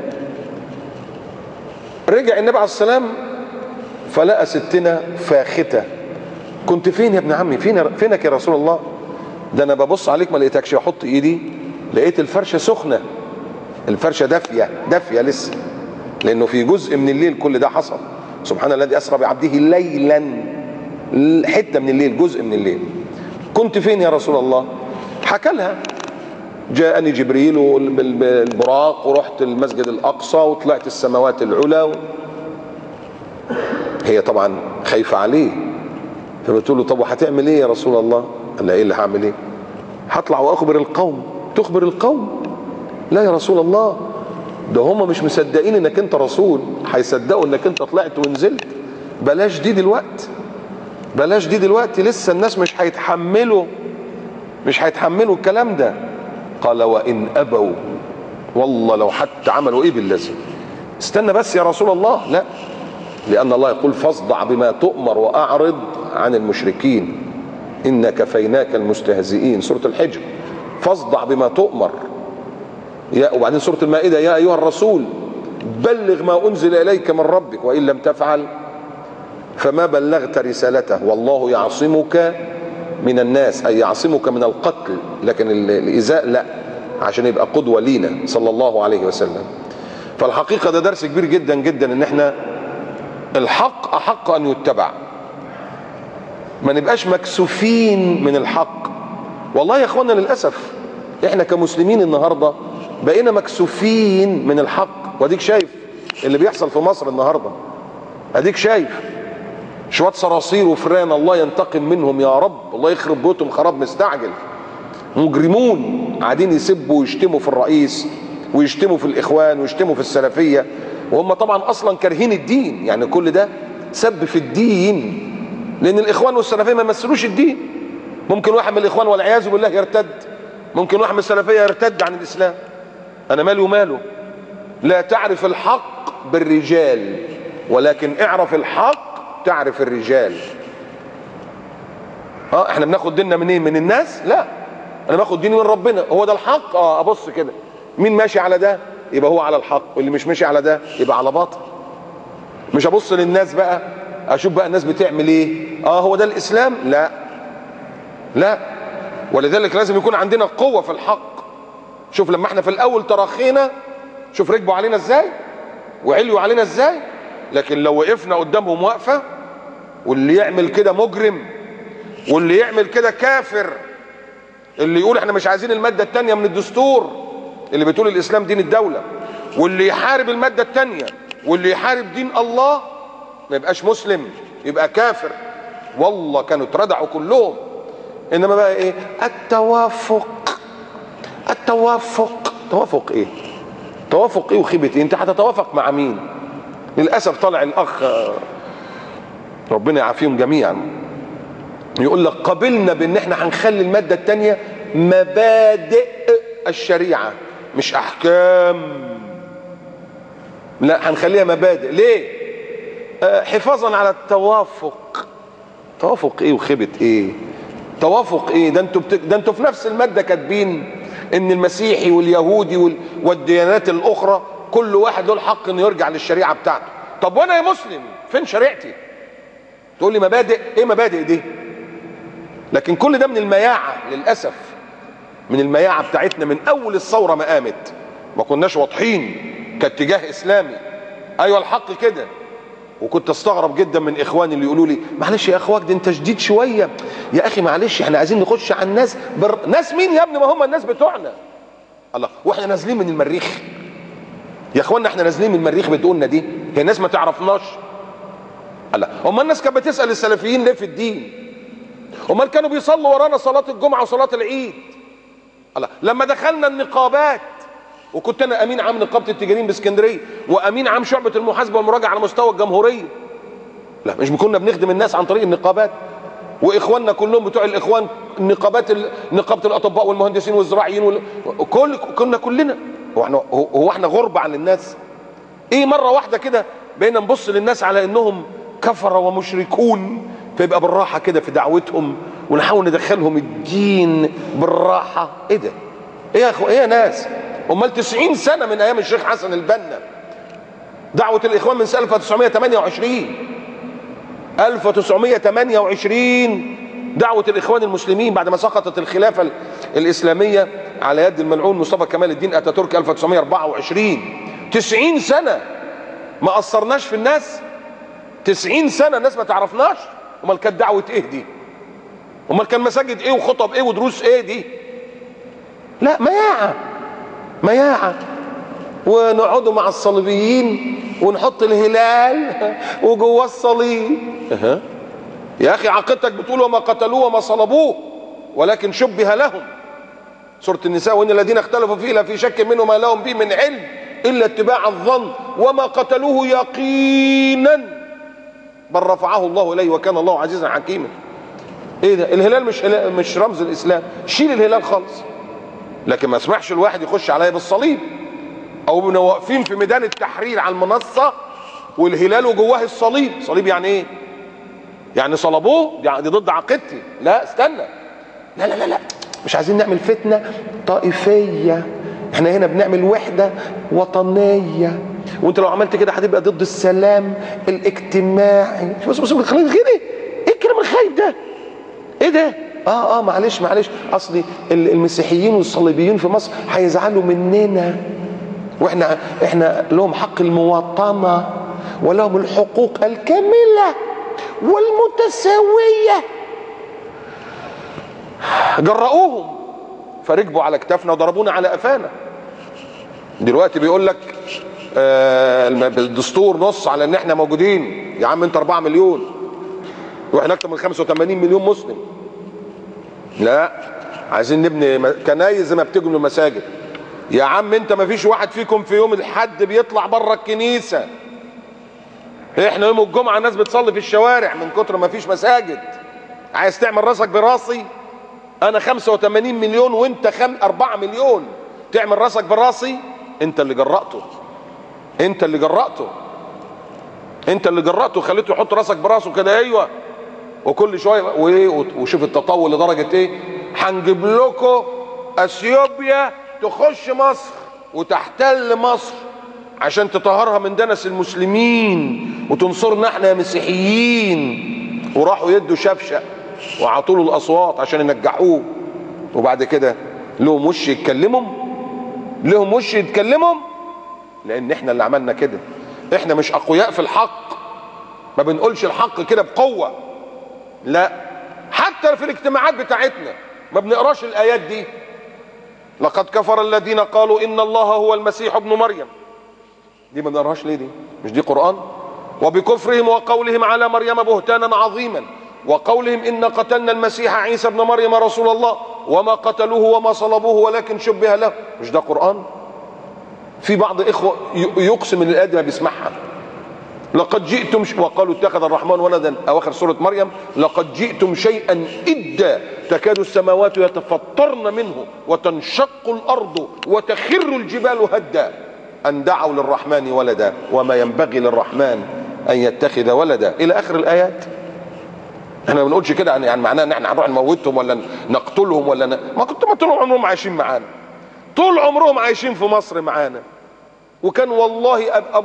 رجع النبي عليه السلام فلقى ستنا فاختة. كنت فين يا ابن عمي؟ فينك يا رسول الله؟ ده انا ببص عليك ما لقيتكش، احط ايدي لقيت الفرشه سخنه، الفرشه دافيه لسه، لانه في جزء من الليل كل ده حصل. سبحان الذي اسرى بعبده ليلا، حته من الليل، جزء من الليل. كنت فين يا رسول الله؟ حكى لها جاءني جبريل بالبراق ورحت المسجد الاقصى وطلعت السماوات العلى. هي طبعا خايفه عليه، فقلت له طب وهتعمل ايه يا رسول الله؟ قال لها ايه اللي هعمل ايه؟ هطلع واخبر القوم. تخبر القوم؟ لا يا رسول الله، ده هم مش مصدقين انك انت رسول، هيصدقوا انك انت طلعت ونزلت. بلاش دي دلوقتي، بلاش دي دلوقتي، لسه الناس مش هيتحملوا الكلام ده. قال وان ابوا، والله لو حتى عملوا ايه باللازم. استنى بس يا رسول الله. لا، لان الله يقول فاصدع بما تؤمر واعرض عن المشركين إنا كفيناك المستهزئين، سورة الحجر. فاصدع بما تؤمر. وبعدين سورة المائدة يا أيها الرسول بلغ ما أنزل إليك من ربك وإن لم تفعل فما بلغت رسالته والله يعصمك من الناس، أي يعصمك من القتل، لكن الإيذاء لا، عشان يبقى قدوة لينا صلى الله عليه وسلم. فالحقيقة ده درس كبير جدا جدا، إن احنا الحق أحق أن يتبع، ما نبقاش مكسوفين من الحق. والله يا اخوانا للاسف احنا كمسلمين النهارده بقينا مكسوفين من الحق. واديك شايف اللي بيحصل في مصر النهارده، اديك شايف شويه صراصير وفران، الله ينتقم منهم يا رب، الله يخرب بيوتهم خراب مستعجل. مجرمون قاعدين يسبوا ويشتموا في الرئيس ويشتموا في الاخوان ويشتموا في السلفيه، وهم طبعا اصلا كارهين الدين، يعني كل ده سب في الدين، لان الاخوان والسلفيه ما يمثلوش الدين. ممكن واحد من الاخوان والعياذ بالله يرتد، ممكن واحد من السلفيه يرتد عن الاسلام، انا مالي وماله. لا تعرف الحق بالرجال، ولكن اعرف الحق تعرف الرجال. احنا بناخد ديننا منين؟ من الناس؟ لا، انا باخد ديني من ربنا. هو ده الحق، ابص كده مين ماشي على ده يبقى هو على الحق، واللي مش ماشي على ده يبقى على باطل. مش ابص للناس بقى اشوف بقى الناس بتعمل ايه، هو ده الاسلام؟ لا لا. ولذلك لازم يكون عندنا قوة في الحق. شوف لما احنا في الاول تراخينا، شوف ركبوا علينا ازاي وعليوا علينا ازاي، لكن لو وقفنا قدامهم وقفة، واللي يعمل كده مجرم، واللي يعمل كده كافر، اللي يقول احنا مش عايزين المادة التانية من الدستور اللي بتقول الاسلام دين الدولة، واللي يحارب المادة التانية، واللي يحارب دين الله، ما يبقاش مسلم، يبقى كافر. والله كانوا اتردعوا كلهم. انما بقى ايه؟ التوافق. توافق ايه؟ توافق ايه وخيبة ايه؟ انت هتتوافق مع مين؟ للاسف طالع الاخ ربنا يعافيهم جميعا يقول لك قبلنا بان احنا هنخلي المادة الثانية مبادئ الشريعة مش احكام، لا هنخليها مبادئ. ليه؟ حفاظا على التوافق. توافق ايه وخيبة ايه؟ توافق ايه؟ ده انتوا في نفس المادة كاتبين ان المسيحي واليهودي والديانات الاخرى كل واحد له الحق انه يرجع للشريعة بتاعته. طب وانا يا مسلم فين شريعتي؟ تقول لي مبادئ؟ ايه مبادئ دي؟ لكن كل ده من المياعة للأسف، من المياعة بتاعتنا من اول الثورة ما قامت. ما كناش واضحين كاتجاه اسلامي. ايوه الحق كده. وكنت استغرب جدا من اخواني اللي يقولوا لي معلش يا اخواك ده انت شديد شويه يا اخي، معلش احنا عايزين نخش على الناس ناس مين يا ابني؟ ما هم الناس بتوعنا. الله، واحنا نازلين من المريخ يا اخوانا، احنا نازلين من المريخ بتقولنا دي؟ هي الناس ما تعرفناش؟ الله، امال الناس كانت بتسال السلفيين ليه في الدين؟ امال كانوا بيصلوا ورانا صلاه الجمعه وصلاه العيد؟ الله، لما دخلنا النقابات وكنت انا امين عام نقابه التجارين باسكندريه وامين عام شعبه المحاسبه والمراجعه على مستوى الجمهوريه، لا مش كنا بنخدم الناس عن طريق النقابات؟ واخواننا كلهم بتوع الاخوان النقابات، نقابه الاطباء والمهندسين والزراعيين كنا كلنا. هو احنا غربة عن الناس؟ ايه مره واحده كده بقينا نبص للناس على انهم كفره ومشركون، فيبقى بالراحه كده في دعوتهم ونحاول ندخلهم الدين بالراحه؟ ايه ده؟ ايه يا اخو؟ ايه يا ناس؟ امال 90 سنه من ايام الشيخ حسن البنا دعوه الاخوان من سنه 1928 دعوه الاخوان المسلمين بعد ما سقطت الخلافه الاسلاميه على يد الملعون مصطفى كمال الدين اتاتورك 1924. 90 سنه ما قصرناش في الناس. 90 سنه الناس ما تعرفناش. امال كانت دعوه ايه دي؟ امال كان مساجد ايه وخطب ايه ودروس ايه دي؟ لا، مياعة ونقعدوا مع الصليبيين ونحط الهلال وجواه الصليب. يا اخي عقيدتك بتقول وما قتلوه وما صلبوه ولكن شبه لهم. سورة النساء، وان الذين اختلفوا فيه لفي شك منه ما لهم به من علم الا اتباع الظن وما قتلوه يقينا بل رفعه الله اليه وكان الله عزيزا حكيما. ايه ده؟ الهلال مش رمز الاسلام، شيل الهلال خالص. لكن ما اسمحش الواحد يخش عليا بالصليب، او بنا واقفين في ميدان التحرير على المنصه والهلال وجواه الصليب. صليب يعني ايه؟ يعني صلبوه؟ دي ضد عقيدتي. لا استنى، لا لا لا لا، مش عايزين نعمل فتنه طائفيه، احنا هنا بنعمل وحده وطنيه، وانت لو عملت كده هتبقى ضد السلام الاجتماعي. بس خلينا كده، ايه الكلام الخايب ده؟ ايه ده؟ معلش اصلي المسيحيين والصليبيين في مصر هيزعلوا مننا، واحنا لهم حق المواطنه ولهم الحقوق الكامله والمتساويه. جرؤوهم فركبوا على كتافنا وضربونا على قفانا. دلوقتي بيقول لك بالدستور نص على ان احنا موجودين. يا عم انت 4 مليون واحنا اكتر من 85 مليون مسلم. لا، عايزين نبني كنايس زي ما بتبنوا مساجد. يا عم انت ما فيش واحد فيكم في يوم الحد بيطلع بره الكنيسه. احنا يوم الجمعه الناس بتصلي في الشوارع من كتر ما فيش مساجد. عايز تعمل راسك براسي؟ انا 85 مليون وانت 4 مليون، تعمل راسك براسي؟ انت اللي جرأته، انت اللي جرأته خليته يحط راسك براسه كده. ايوه، وكل شويه وشوف التطور لدرجه ايه؟ هنجيب لكم اثيوبيا تخش مصر وتحتل مصر عشان تطهرها من دنس المسلمين وتنصرنا احنا يا مسيحيين. وراحوا يدوا شفشق وعطوا له الاصوات عشان ينجحوه. وبعد كده لهم وش يتكلموا لان احنا اللي عملنا كده. احنا مش اقوياء في الحق، ما بنقولش الحق كده بقوه، لا، حتى في الاجتماعات بتاعتنا ما بنقراش الايات دي. لقد كفر الذين قالوا ان الله هو المسيح ابن مريم. دي ما بنقراهاش ليه؟ دي مش دي قرآن؟ وبكفرهم وقولهم على مريم بهتانا عظيما وقولهم ان قتلنا المسيح عيسى ابن مريم رسول الله وما قتلوه وما صلبوه ولكن شبه له. مش ده قرآن؟ في بعض اخوه يقسم ان الايه دي ما بيسمعها. لقد جئتم وقالوا اتخذ الرحمن ولدا، اواخر سوره مريم، لقد جئتم شيئا إدا تكاد السماوات يتفطرن منه وتنشق الارض وتخر الجبال هدا ان دعوا للرحمن ولدا وما ينبغي للرحمن ان يتخذ ولدا، الى اخر الايات. احنا ما بنقولش كده يعني معناه ان احنا هنروح نموتهم ولا نقتلهم ولا ما كنتم طول عمرهم عايشين معانا، طول عمرهم عايشين في مصر معانا، وكان والله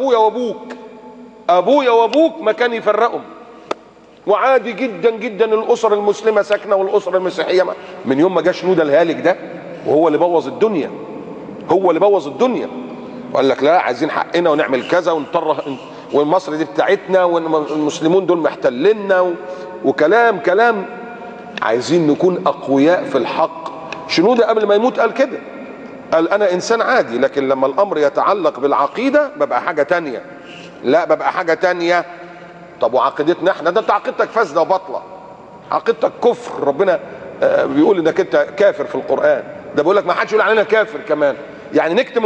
ابويا وابوك ما كان يفرقهم، وعادي جدا جدا الاسر المسلمه ساكنه والاسره المسيحيه من يوم ما جه شنوده الهالك ده، وهو اللي بوظ الدنيا، هو اللي بوظ الدنيا، وقال لك لا عايزين حقنا ونعمل كذا ونطر، ومصر دي بتاعتنا والمسلمون دول محتليننا كلام. عايزين نكون اقوياء في الحق. شنوده قبل ما يموت قال كده، قال انا انسان عادي، لكن لما الامر يتعلق بالعقيده ببقى حاجه تانية، لا ببقى حاجه تانية. طب وعقيدتنا احنا؟ ده انت عقيدتك فاسده وباطله، عقيدتك كفر، ربنا بيقول انك انت كافر في القران، ده بيقول لك ما حدش يقول علينا كافر كمان، يعني نكتم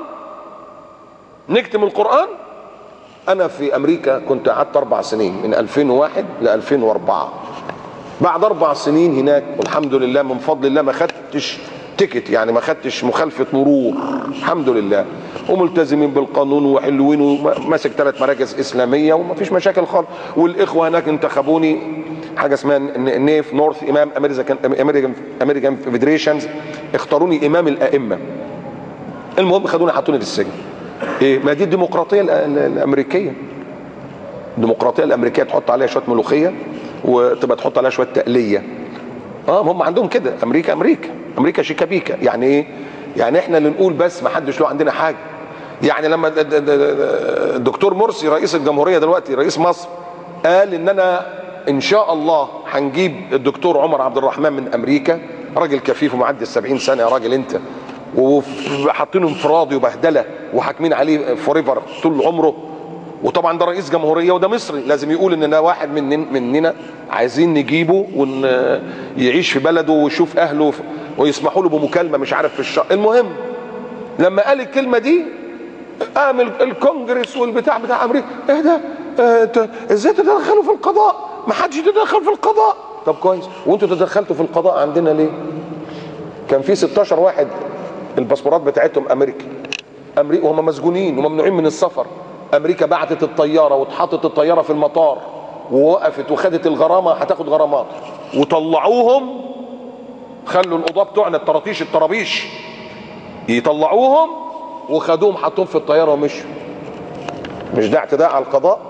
القران. انا في امريكا كنت قعدت 4 سنين من 2001 ل 2004. بعد 4 سنين هناك والحمد لله من فضل الله ما خدتش تيكت، يعني ما خدتش مخالفه مرور الحمد لله، وملتزمين بالقانون وحلوين، وماسك 3 مراكز اسلاميه وما فيش مشاكل خالص. والاخوه هناك انتخبوني حاجه اسمها نيف نورث امام امريكان فيدريشنز، اختاروني امام الائمه. المهم خدوني حطوني في السجن. ايه؟ ما دي الديمقراطيه الامريكيه. الديمقراطيه الامريكيه تحط عليها شويه ملوخيه وتبقى تحط عليها شويه تقليه. هم عندهم كده. امريكا شيكابيكا. يعني ايه؟ يعني احنا اللي نقول بس ما حدش له عندنا حاجه. يعني لما الدكتور مرسي رئيس الجمهوريه دلوقتي رئيس مصر قال ان انا ان شاء الله هنجيب الدكتور عمر عبد الرحمن من امريكا، راجل كفيف ومعدي ال70 سنه يا راجل انت، وحاطينه انفرادي وبهدله وحاكمين عليه فوريفر طول عمره، وطبعا ده رئيس جمهوريه وده مصري، لازم يقول ان ده واحد مننا عايزين نجيبه ويعيش في بلده ويشوف اهله ويسمحوا له بمكالمه مش عارف في الشهر. المهم لما قال الكلمه دي قام الكونجرس والبتاع بتاع امريكا، ايه ده؟ ازاي تتدخلوا في القضاء؟ ما حدش يتدخل في القضاء. طب كويس، وانتوا تدخلتوا في القضاء عندنا ليه؟ كان في 16 واحد الباسبورات بتاعتهم امريكا وهم مسجونين وممنوعين من السفر. امريكا بعتت الطياره واتحطت الطياره في المطار ووقفت وخدت الغرامه، هتاخد غرامات، وطلعوهم، خلوا القضاه بتوعنا الطرابيش يطلعوهم وخدوهم حطوهم في الطياره ومشوا. مش ده اعتداء على القضاء؟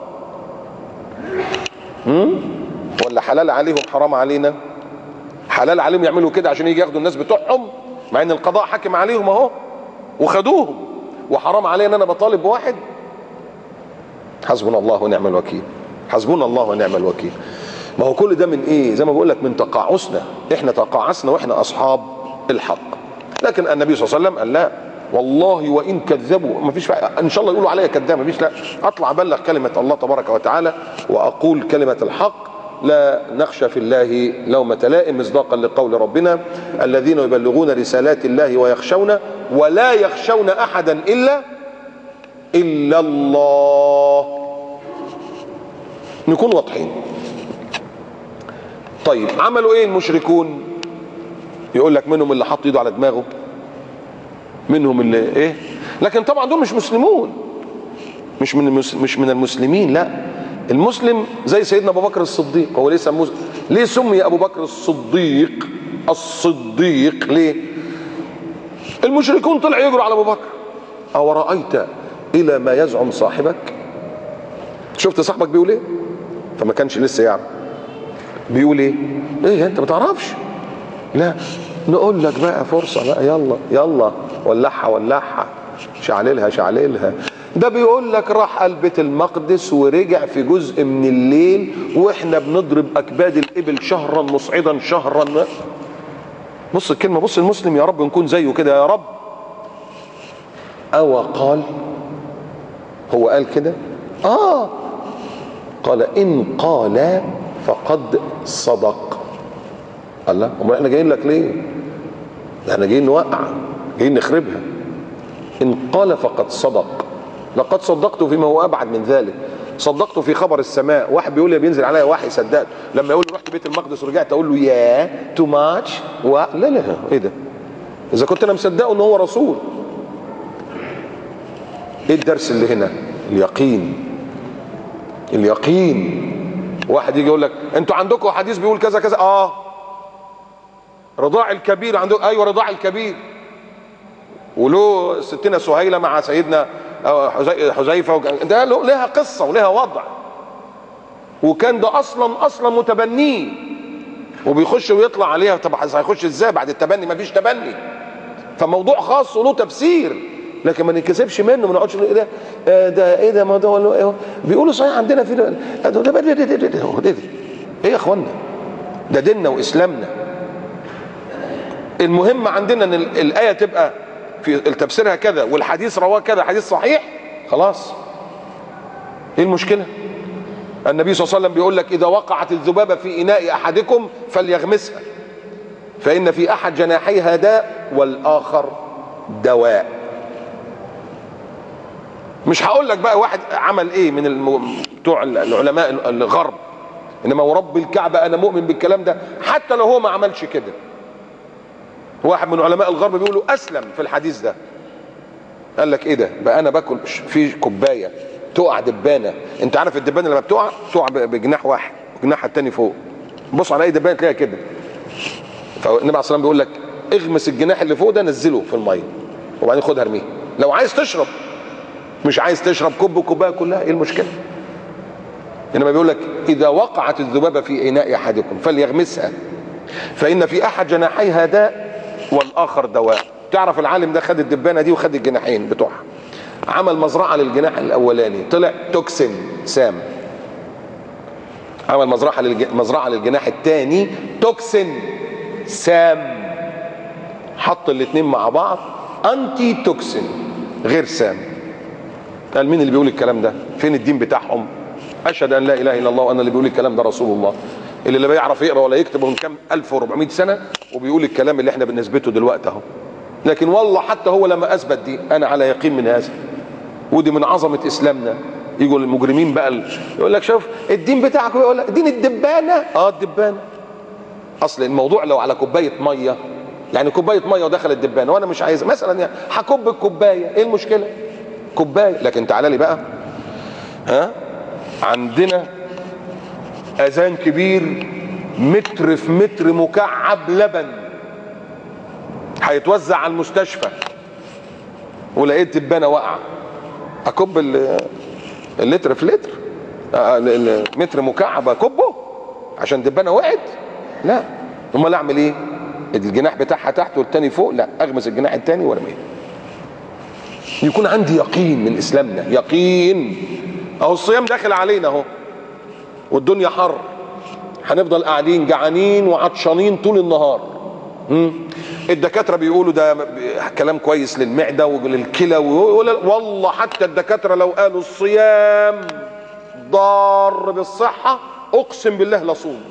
ولا حلال عليهم حرام علينا؟ حلال عليهم يعملوا كده عشان يجي ياخدوا الناس بتوعهم، مع ان القضاء حكم عليهم اهو وخدوهم، وحرام علي ان انا بطالب بواحد؟ حسبنا الله ونعم الوكيل، حسبنا الله ونعم الوكيل. ما هو كل ده من ايه؟ زي ما بقول لك من تقاعسنا، احنا تقاعسنا واحنا اصحاب الحق. لكن النبي صلى الله عليه وسلم قال لا والله وان كذبوا، ما فيش ان شاء الله يقولوا عليا كذاب، ما فيش، لا، اطلع ابلغ كلمه الله تبارك وتعالى واقول كلمه الحق، لا نخشى في الله لومة لائم، مصداقا لقول ربنا الذين يبلغون رسالات الله ويخشون ولا يخشون احدا الا الله. نكون واضحين. طيب عملوا ايه المشركون؟ يقول لك منهم اللي حط ايده على دماغه، منهم اللي ايه، لكن طبعا دول مش مسلمون، مش من المسلمين. لا، المسلم زي سيدنا ابو بكر الصديق. هو ليه سمي ابو بكر الصديق؟ ليه؟ المشركون طلعوا يجروا على ابو بكر، او رايت الى ما يزعم صاحبك؟ شفت صاحبك بيقول ايه؟ فما كانش لسه يعني بيقول ايه انت ما تعرفش؟ لا، نقول لك بقى فرصه بقى، يلا ولعها شعللها. ده بيقول لك راح بيت المقدس ورجع في جزء من الليل واحنا بنضرب اكباد الابل شهرا مصعدا شهرا. بص الكلمه، بص المسلم، يا رب نكون زيه كده يا رب. او قال، هو قال كده؟ قال ان قال فقد صدق. الله، امال احنا جايين لك ليه؟ ده احنا جايين نوقع، جايين نخربها. ان قال فقد صدق، لقد صدقت فيما هو ابعد من ذلك. صدقته في خبر السماء. واحد بيقول لي بينزل عليا وحي صدقته. لما يقول لي رحت بيت المقدس ورجعت اقول له يا تو ماتش لا لا ايه ده؟ اذا كنت انا مصدقه ان هو رسول. ايه الدرس اللي هنا؟ اليقين. اليقين. واحد يجي يقول لك انتوا عندكم حديث بيقول كذا كذا. رضاع الكبير عندكم. ايوه رضاع الكبير، وله ستنا سهيله مع سيدنا حذيفه ده لها قصه ولها وضع، وكان ده اصلا متبنيه وبيخش ويطلع عليها. طب هيخش ازاي بعد التبني؟ ما فيش تبني، فموضوع خاص وله تفسير، لكن ما نتكسفش منه. ما نقعدش نقول ده ايه ده موضوع إيه؟ بيقولوا صحيح عندنا في ده ايه يا اخوانا؟ ده ديننا واسلامنا. المهم عندنا ان الايه تبقى في تفسيرها كذا والحديث رواه كذا، حديث صحيح، خلاص. ايه المشكله؟ النبي صلى الله عليه وسلم بيقول لك اذا وقعت الذبابه في اناء احدكم فليغمسها فان في احد جناحيها داء والاخر دواء. مش هقول لك بقى واحد عمل ايه من بتوع العلماء الغرب، انما ورب الكعبه انا مؤمن بالكلام ده حتى لو هو ما عملش كده. واحد من علماء الغرب بيقولوا اسلم في الحديث ده، قال لك ايه ده بقى؟ انا باكل في كوبايه تقع دبانه، انت عارف الدبانه لما بتقع بجناح واحد وجناحها التاني فوق، بص على اي دبانه تلاقيها كده. فالنبي عليه الصلاه والسلام بيقول لك اغمس الجناح اللي فوق ده، نزله في الميه وبعدين خدها ارميه لو عايز تشرب. مش عايز تشرب كوبايه كلها، ايه المشكله؟ انما بيقول لك اذا وقعت الذبابه في اناء احدكم فليغمسها فان في احد جناحيها داء والاخر دواء. تعرف العالم ده خد الدبانه دي وخد الجناحين بتوعها، عمل مزرعه للجناح الاولاني طلع توكسين سام، عمل مزرعه للجناح الثاني توكسين سام، حط الاثنين مع بعض انتي توكسين غير سام. قال مين اللي بيقول الكلام ده؟ فين الدين بتاعهم؟ اشهد ان لا اله الا الله وان اللي بيقول الكلام ده رسول الله، اللي لا بيعرف يقرا ولا يكتب من كام 1400 سنه وبيقول الكلام اللي احنا بنثبته دلوقتي اهو. لكن والله حتى هو لما اثبت دي انا على يقين من هذا، ودي من عظمه اسلامنا. يجوا المجرمين بقى يقول لك شوف الدين بتاعكم، يقول لك دين الدبانه. الدبانه اصل الموضوع لو على كوبايه ميه، يعني كوبايه ميه ودخل الدبانه وانا مش عايزها مثلا، يعني هكب الكوبايه، ايه المشكله؟ كوبايه. لكن تعالى لي بقى، عندنا اذان كبير متر في متر مكعب لبن هيتوزع على المستشفى، ولقيت دبانه واقعه، اكب اللتر في لتر، متر مكعب اكبه عشان دبانه وقعت؟ لا. امال اعمل ايه؟ الجناح بتاعها تحت والتاني فوق؟ لا، اغمس الجناح التاني وارميه. يكون عندي يقين من اسلامنا، يقين. اهو الصيام داخل علينا اهو والدنيا حر، هنفضل قاعدين جعانين وعطشانين طول النهار. الدكاتره بيقولوا ده كلام كويس للمعده وللكلى، والله حتى الدكاتره لو قالوا الصيام ضار بالصحه اقسم بالله لصوم.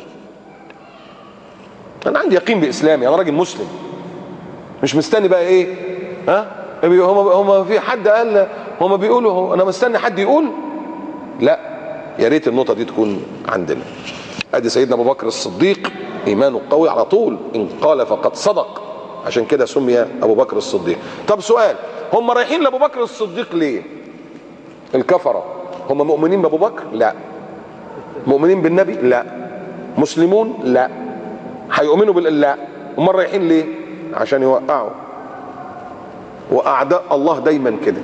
انا عندي يقين باسلامي، انا راجل مسلم مش مستني بقى ايه. هم في حد قال هم بيقولوا انا مستني حد يقول؟ لا، يا ريت النقطه دي تكون عندنا. ادي سيدنا ابو بكر الصديق ايمانه قوي على طول، ان قال فقد صدق، عشان كده سمي ابو بكر الصديق. طب سؤال، هم رايحين لابو بكر الصديق ليه؟ الكفره هم مؤمنين بابو بكر؟ لا. مؤمنين بالنبي؟ لا. مسلمون؟ لا. هيؤمنوا لا. هم رايحين ليه؟ عشان يوقعوا. واعداء الله دايما كده،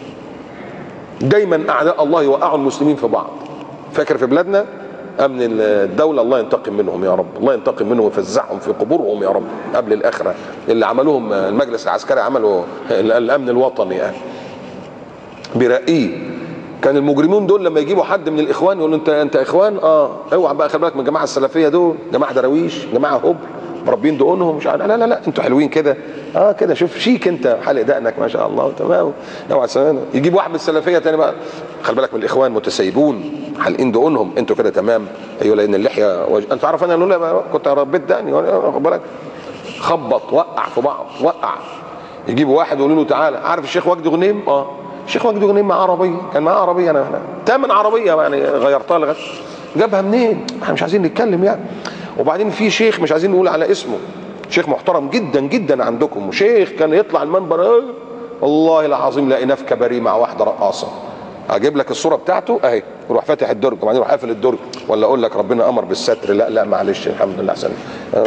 دايما اعداء الله يوقعوا المسلمين في بعض. فاكر في بلادنا امن الدوله، الله ينتقم منهم يا رب، الله ينتقم منهم ويفزعهم في قبورهم يا رب قبل الاخره. اللي عملوهم المجلس العسكري عملوا الامن الوطني برقيه. كان المجرمين دول لما يجيبوا حد من الاخوان يقولوا انت اخوان؟ اوعى بقى، خلي بالك من الجماعه السلفيه دول، جماعه دراويش، جماعه هبل مربين دقونهم، مش عارف. لا انتوا حلوين كده، كده شوف شيك انت، حالق دقنك ما شاء الله تمام. اوعى يجيب واحد من السلفيه تاني بقى، خلي بالك من الاخوان متسيبون حالقين دقونهم، انتوا كده تمام. ايوه لان اللحيه انت عارف انا لولا كنت ربيت دقني، خد بالك. خبط، وقع في بعض، وقع. يجيبوا واحد ويقولوا له تعالى، عارف الشيخ وجدي غنيم؟ الشيخ مجدي غنيم معاه عربيه، كان معاه عربيه انا تامن عربيه يعني غيرتها لغايه. جابها منين؟ احنا مش عايزين نتكلم يعني. وبعدين في شيخ مش عايزين نقول على اسمه، شيخ محترم جدا جدا عندكم، وشيخ كان يطلع المنبر والله العظيم لقيناه في كباريه مع واحده رقاصه. اجيب لك الصوره بتاعته اهي، يروح فاتح الدرج وبعدين يروح قافل الدرج، ولا اقول لك ربنا امر بالستر، لا معلش الحمد لله احسن.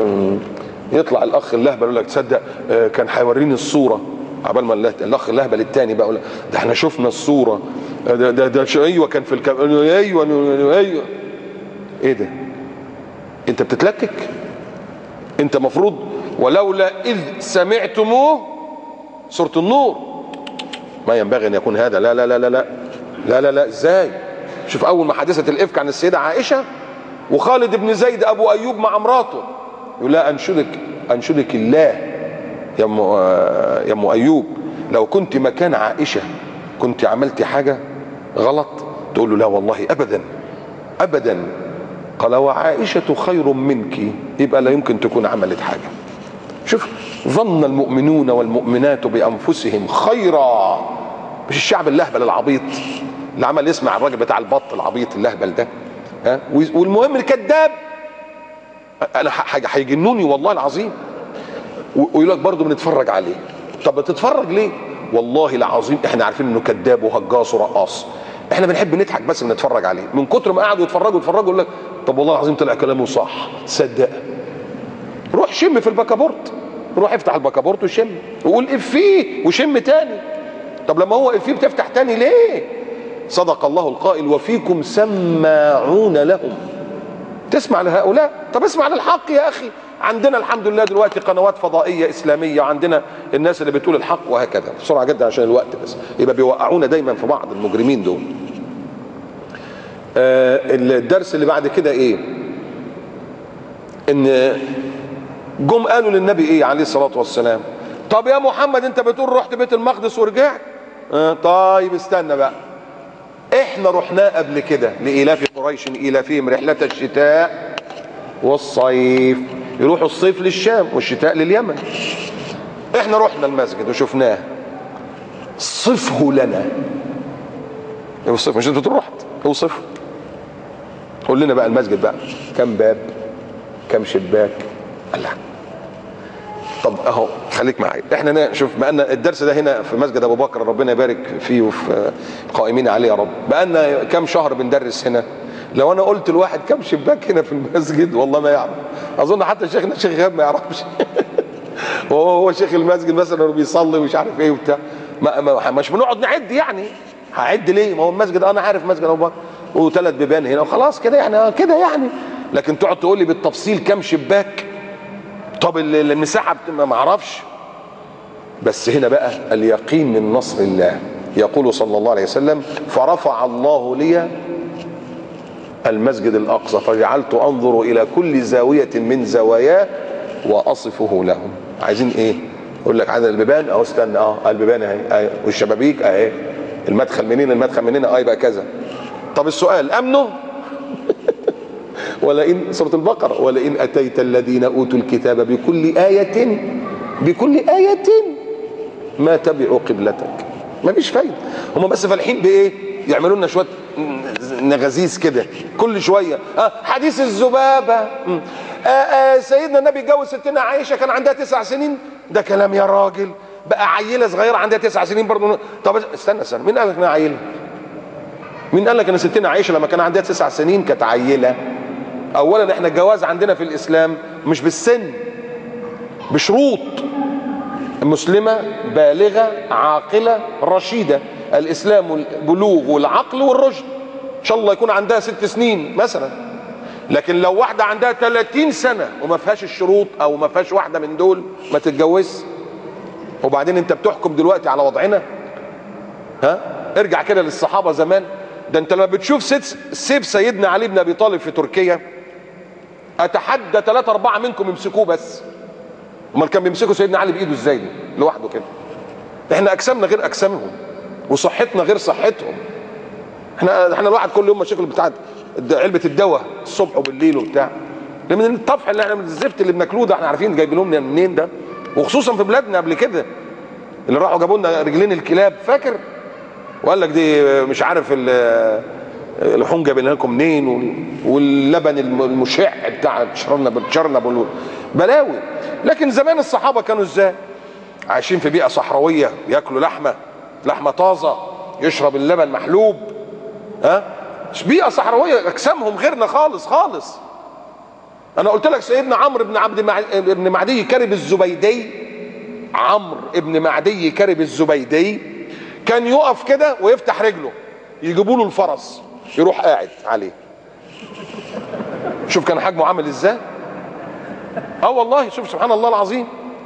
يطلع الاخ اللهبل يقول لك تصدق كان هيوريني الصوره، عبال ما الاخ اللهبل الثاني بقى يقول ده احنا شفنا الصوره، ده ايوه كان في ايوه. ايه ده؟ انت بتتلكك؟ انت مفروض ولولا اذ سمعتموه سوره النور ما ينبغي ان يكون هذا. لا لا لا لا لا لا لا لا ازاي؟ شوف اول ما حادثه الافك عن السيده عائشه وخالد بن زيد ابو ايوب مع مراته يقول لا انشدك الله يا ام ايوب، لو كنت مكان عائشه كنت عملتي حاجه غلط؟ تقول له لا والله ابدا ابدا. قال وعائشه خير منك، يبقى لا يمكن تكون عملت حاجه. شوف ظن المؤمنون والمؤمنات بانفسهم خيرا، مش الشعب اللهبل العبيط اللي عمل يسمع الراجل بتاع البط العبيط اللهبل ده، ها. والمهم الكذاب انا هيجنوني والله العظيم. ويقول لك برضه بنتفرج عليه. طب بتتفرج ليه؟ والله العظيم احنا عارفين انه كذاب وهجاص ورقاص، احنا بنحب نضحك بس بنتفرج عليه. من كتر ما قعدوا يتفرجوا يقول لك طب والله العظيم طلع كلامه صح، صدق. روح شم في البكابورت، روح افتح البكابورت وشم وقول افيه وشم تاني. طب لما هو افيه بتفتح تاني ليه؟ صدق الله القائل وفيكم سماعون لهم. تسمع لهؤلاء؟ طب اسمع للحق يا اخي. عندنا الحمد لله دلوقتي قنوات فضائيه اسلاميه، وعندنا الناس اللي بتقول الحق وهكذا. بسرعه جدا عشان الوقت بس، يبقى بيوقعونا دايما في بعض المجرمين دول. الدرس اللي بعد كده ايه؟ ان جم قالوا للنبي ايه عليه الصلاه والسلام؟ طب يا محمد انت بتقول رحت بيت المقدس ورجعت؟ طيب استنى بقى، احنا رحناه قبل كده لإيلاف قريش إيلافهم رحلة الشتاء والصيف. يروحوا الصيف للشام والشتاء لليمن. احنا رحنا المسجد وشفناه، صفه لنا. اوصف، مش انت رحت، اوصفه. قول لنا بقى المسجد بقى كم باب، كم شباك؟ الله. طب اهو خليك معايا، احنا شوف بقالنا الدرس ده هنا في مسجد ابو بكر، ربنا يبارك فيه وفي قائمين عليه يا رب. بقالنا كم شهر بندرس هنا. لو انا قلت لواحد كم شباك هنا في المسجد والله ما يعرف. اظن حتى شيخنا الشيخ غاب ما يعرفش. هو شيخ المسجد مثلا بيصلي ومش عارف ايه وبتاع، مش بنقعد نعد يعني. هعد ليه؟ ما هو المسجد انا عارف مسجد ابو بكر وثلاث بيبان هنا وخلاص كده يعني كده يعني. لكن تقعد تقول لي بالتفصيل كم شباك، طب المساحه ما اعرفش. بس هنا بقى اليقين من نصر الله. يقول صلى الله عليه وسلم فرفع الله لي المسجد الاقصى فجعلت انظر الى كل زاويه من زواياه واصفه لهم. عايزين ايه؟ يقول لك عدد البيبان اهو، استنى البيبان اهي والشبابيك اهي، المدخل منين المدخل منين يبقى كذا. طب السؤال امنه؟ ولئن سورة البقرة ولئن أتيت الذين أوتوا الكتاب بكل آية ما تبعوا قبلتك. ما فيش فايدة. هم بس فالحين بإيه؟ يعملوا لنا شوية نغازيز كده كل شوية. حديث الذبابة، سيدنا النبي جوز ستنا عائشة كان عندها 9 سنين. ده كلام يا راجل. بقى عيلة صغيرة عندها 9 سنين برضه. طب استنى مين قال لك انها عيلة؟ مين قال لك ان ستنا عائشة لما كان عندها 9 سنين كانت عيلة؟ اولا احنا الجواز عندنا في الاسلام مش بالسن، بشروط. مسلمة بالغة عاقلة رشيدة. الاسلام البلوغ والعقل والرشد. ان شاء الله يكون عندها 6 سنين مثلا. لكن لو واحدة عندها 30 سنة وما فيهاش الشروط او ما فيهاش واحدة من دول ما تتجوز. وبعدين انت بتحكم دلوقتي على وضعنا؟ ارجع كده للصحابة زمان. ده انت لما بتشوف سيف سيدنا علي بن ابي طالب في تركيا اتحدى 3-4 منكم يمسكوه بس. امال كان بيمسكوا سيدنا علي بايده ازاي لوحده كده؟ احنا اجسامنا غير اجسامهم وصحتنا غير صحتهم. احنا الواحد كل يوم مشاكل بتاعت علبه الدواء الصبح وبالليل وبتاع، من الطفح اللي احنا من الزفت اللي بناكلوه ده. احنا عارفين جايبينه منين ده، وخصوصا في بلادنا قبل كده اللي راحوا جابوا لنا رجلين الكلاب. فاكر وقال لك دي مش عارف اللحوم جايبينها لكم منين، واللبن المشع بتاع تشرنبل بلاوي. لكن زمان الصحابه كانوا ازاي؟ عايشين في بيئه صحراويه، ياكلوا لحمه طازه، يشرب اللبن محلوب. بيئه صحراويه، اجسامهم غيرنا خالص خالص. انا قلت لك سيدنا عمرو بن معدي كرب الزبيدي، عمرو بن معدي كرب الزبيدي كان يقف كده ويفتح رجله، يجيبوا له الفرس يروح قاعد عليه. شوف كان حجمه عامل ازاي. والله شوف سبحان الله العظيم.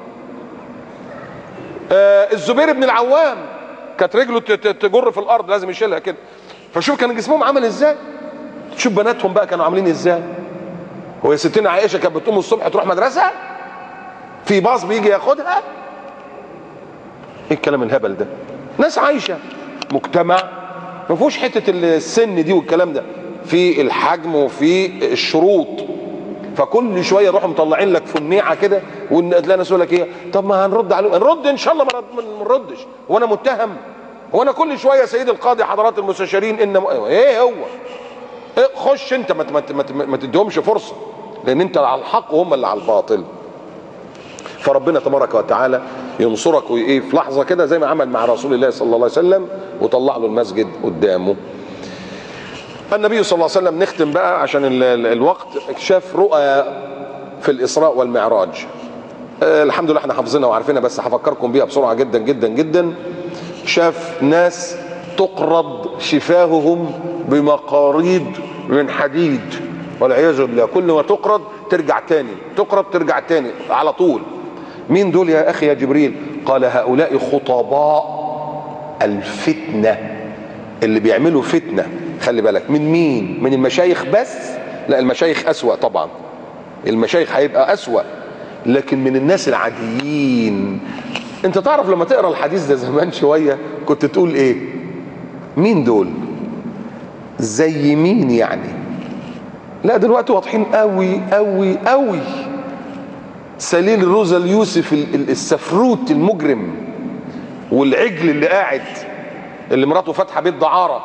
الزبير بن العوام كانت رجله تجر في الارض، لازم يشيلها كده. فشوف كان جسمهم عامل ازاي. شوف بناتهم بقى كانوا عاملين ازاي. هو يا ستنا عائشه كانت بتقوم الصبح تروح مدرسه في باص بيجي ياخدها؟ ايه الكلام الهبل ده؟ ناس عايشه مجتمع ما فيهوش حته السن دي والكلام ده، في الحجم وفي الشروط. فكل شويه يروحوا مطلعين لك فنيعه كده، وتلاقي ناس يقول لك ايه، طب ما هنرد عليهم، نرد ان شاء الله ما نردش. هو انا متهم؟ هو انا كل شويه سيد القاضي حضرات المستشارين ايه هو؟ خش انت ما تديهمش فرصه، لان انت على الحق وهم اللي على الباطل. فربنا تبارك وتعالى ينصرك وايه في لحظه كده، زي ما عمل مع رسول الله صلى الله عليه وسلم وطلع له المسجد قدامه. النبي صلى الله عليه وسلم، نختم بقى عشان الوقت، شاف رؤى في الإسراء والمعراج. الحمد لله احنا حافظينها وعارفينها، بس هفكركم بيها بسرعه جدا جدا جدا. شاف ناس تقرض شفاههم بمقاريض من حديد والعياذ بالله، كل ما تقرض ترجع تاني، تقرض ترجع تاني على طول. مين دول يا اخي يا جبريل؟ قال هؤلاء خطباء الفتنه، اللي بيعملوا فتنه. خلي بالك من مين؟ من المشايخ بس؟ لا، المشايخ اسوأ طبعا، المشايخ هيبقى اسوأ، لكن من الناس العاديين. انت تعرف لما تقرا الحديث ده زمان شويه كنت تقول ايه؟ مين دول؟ زي مين يعني؟ لا دلوقتي واضحين قوي قوي قوي. سليل روزا اليوسف السفروت المجرم، والعجل اللي قاعد اللي مراته فاتحه بيت دعاره.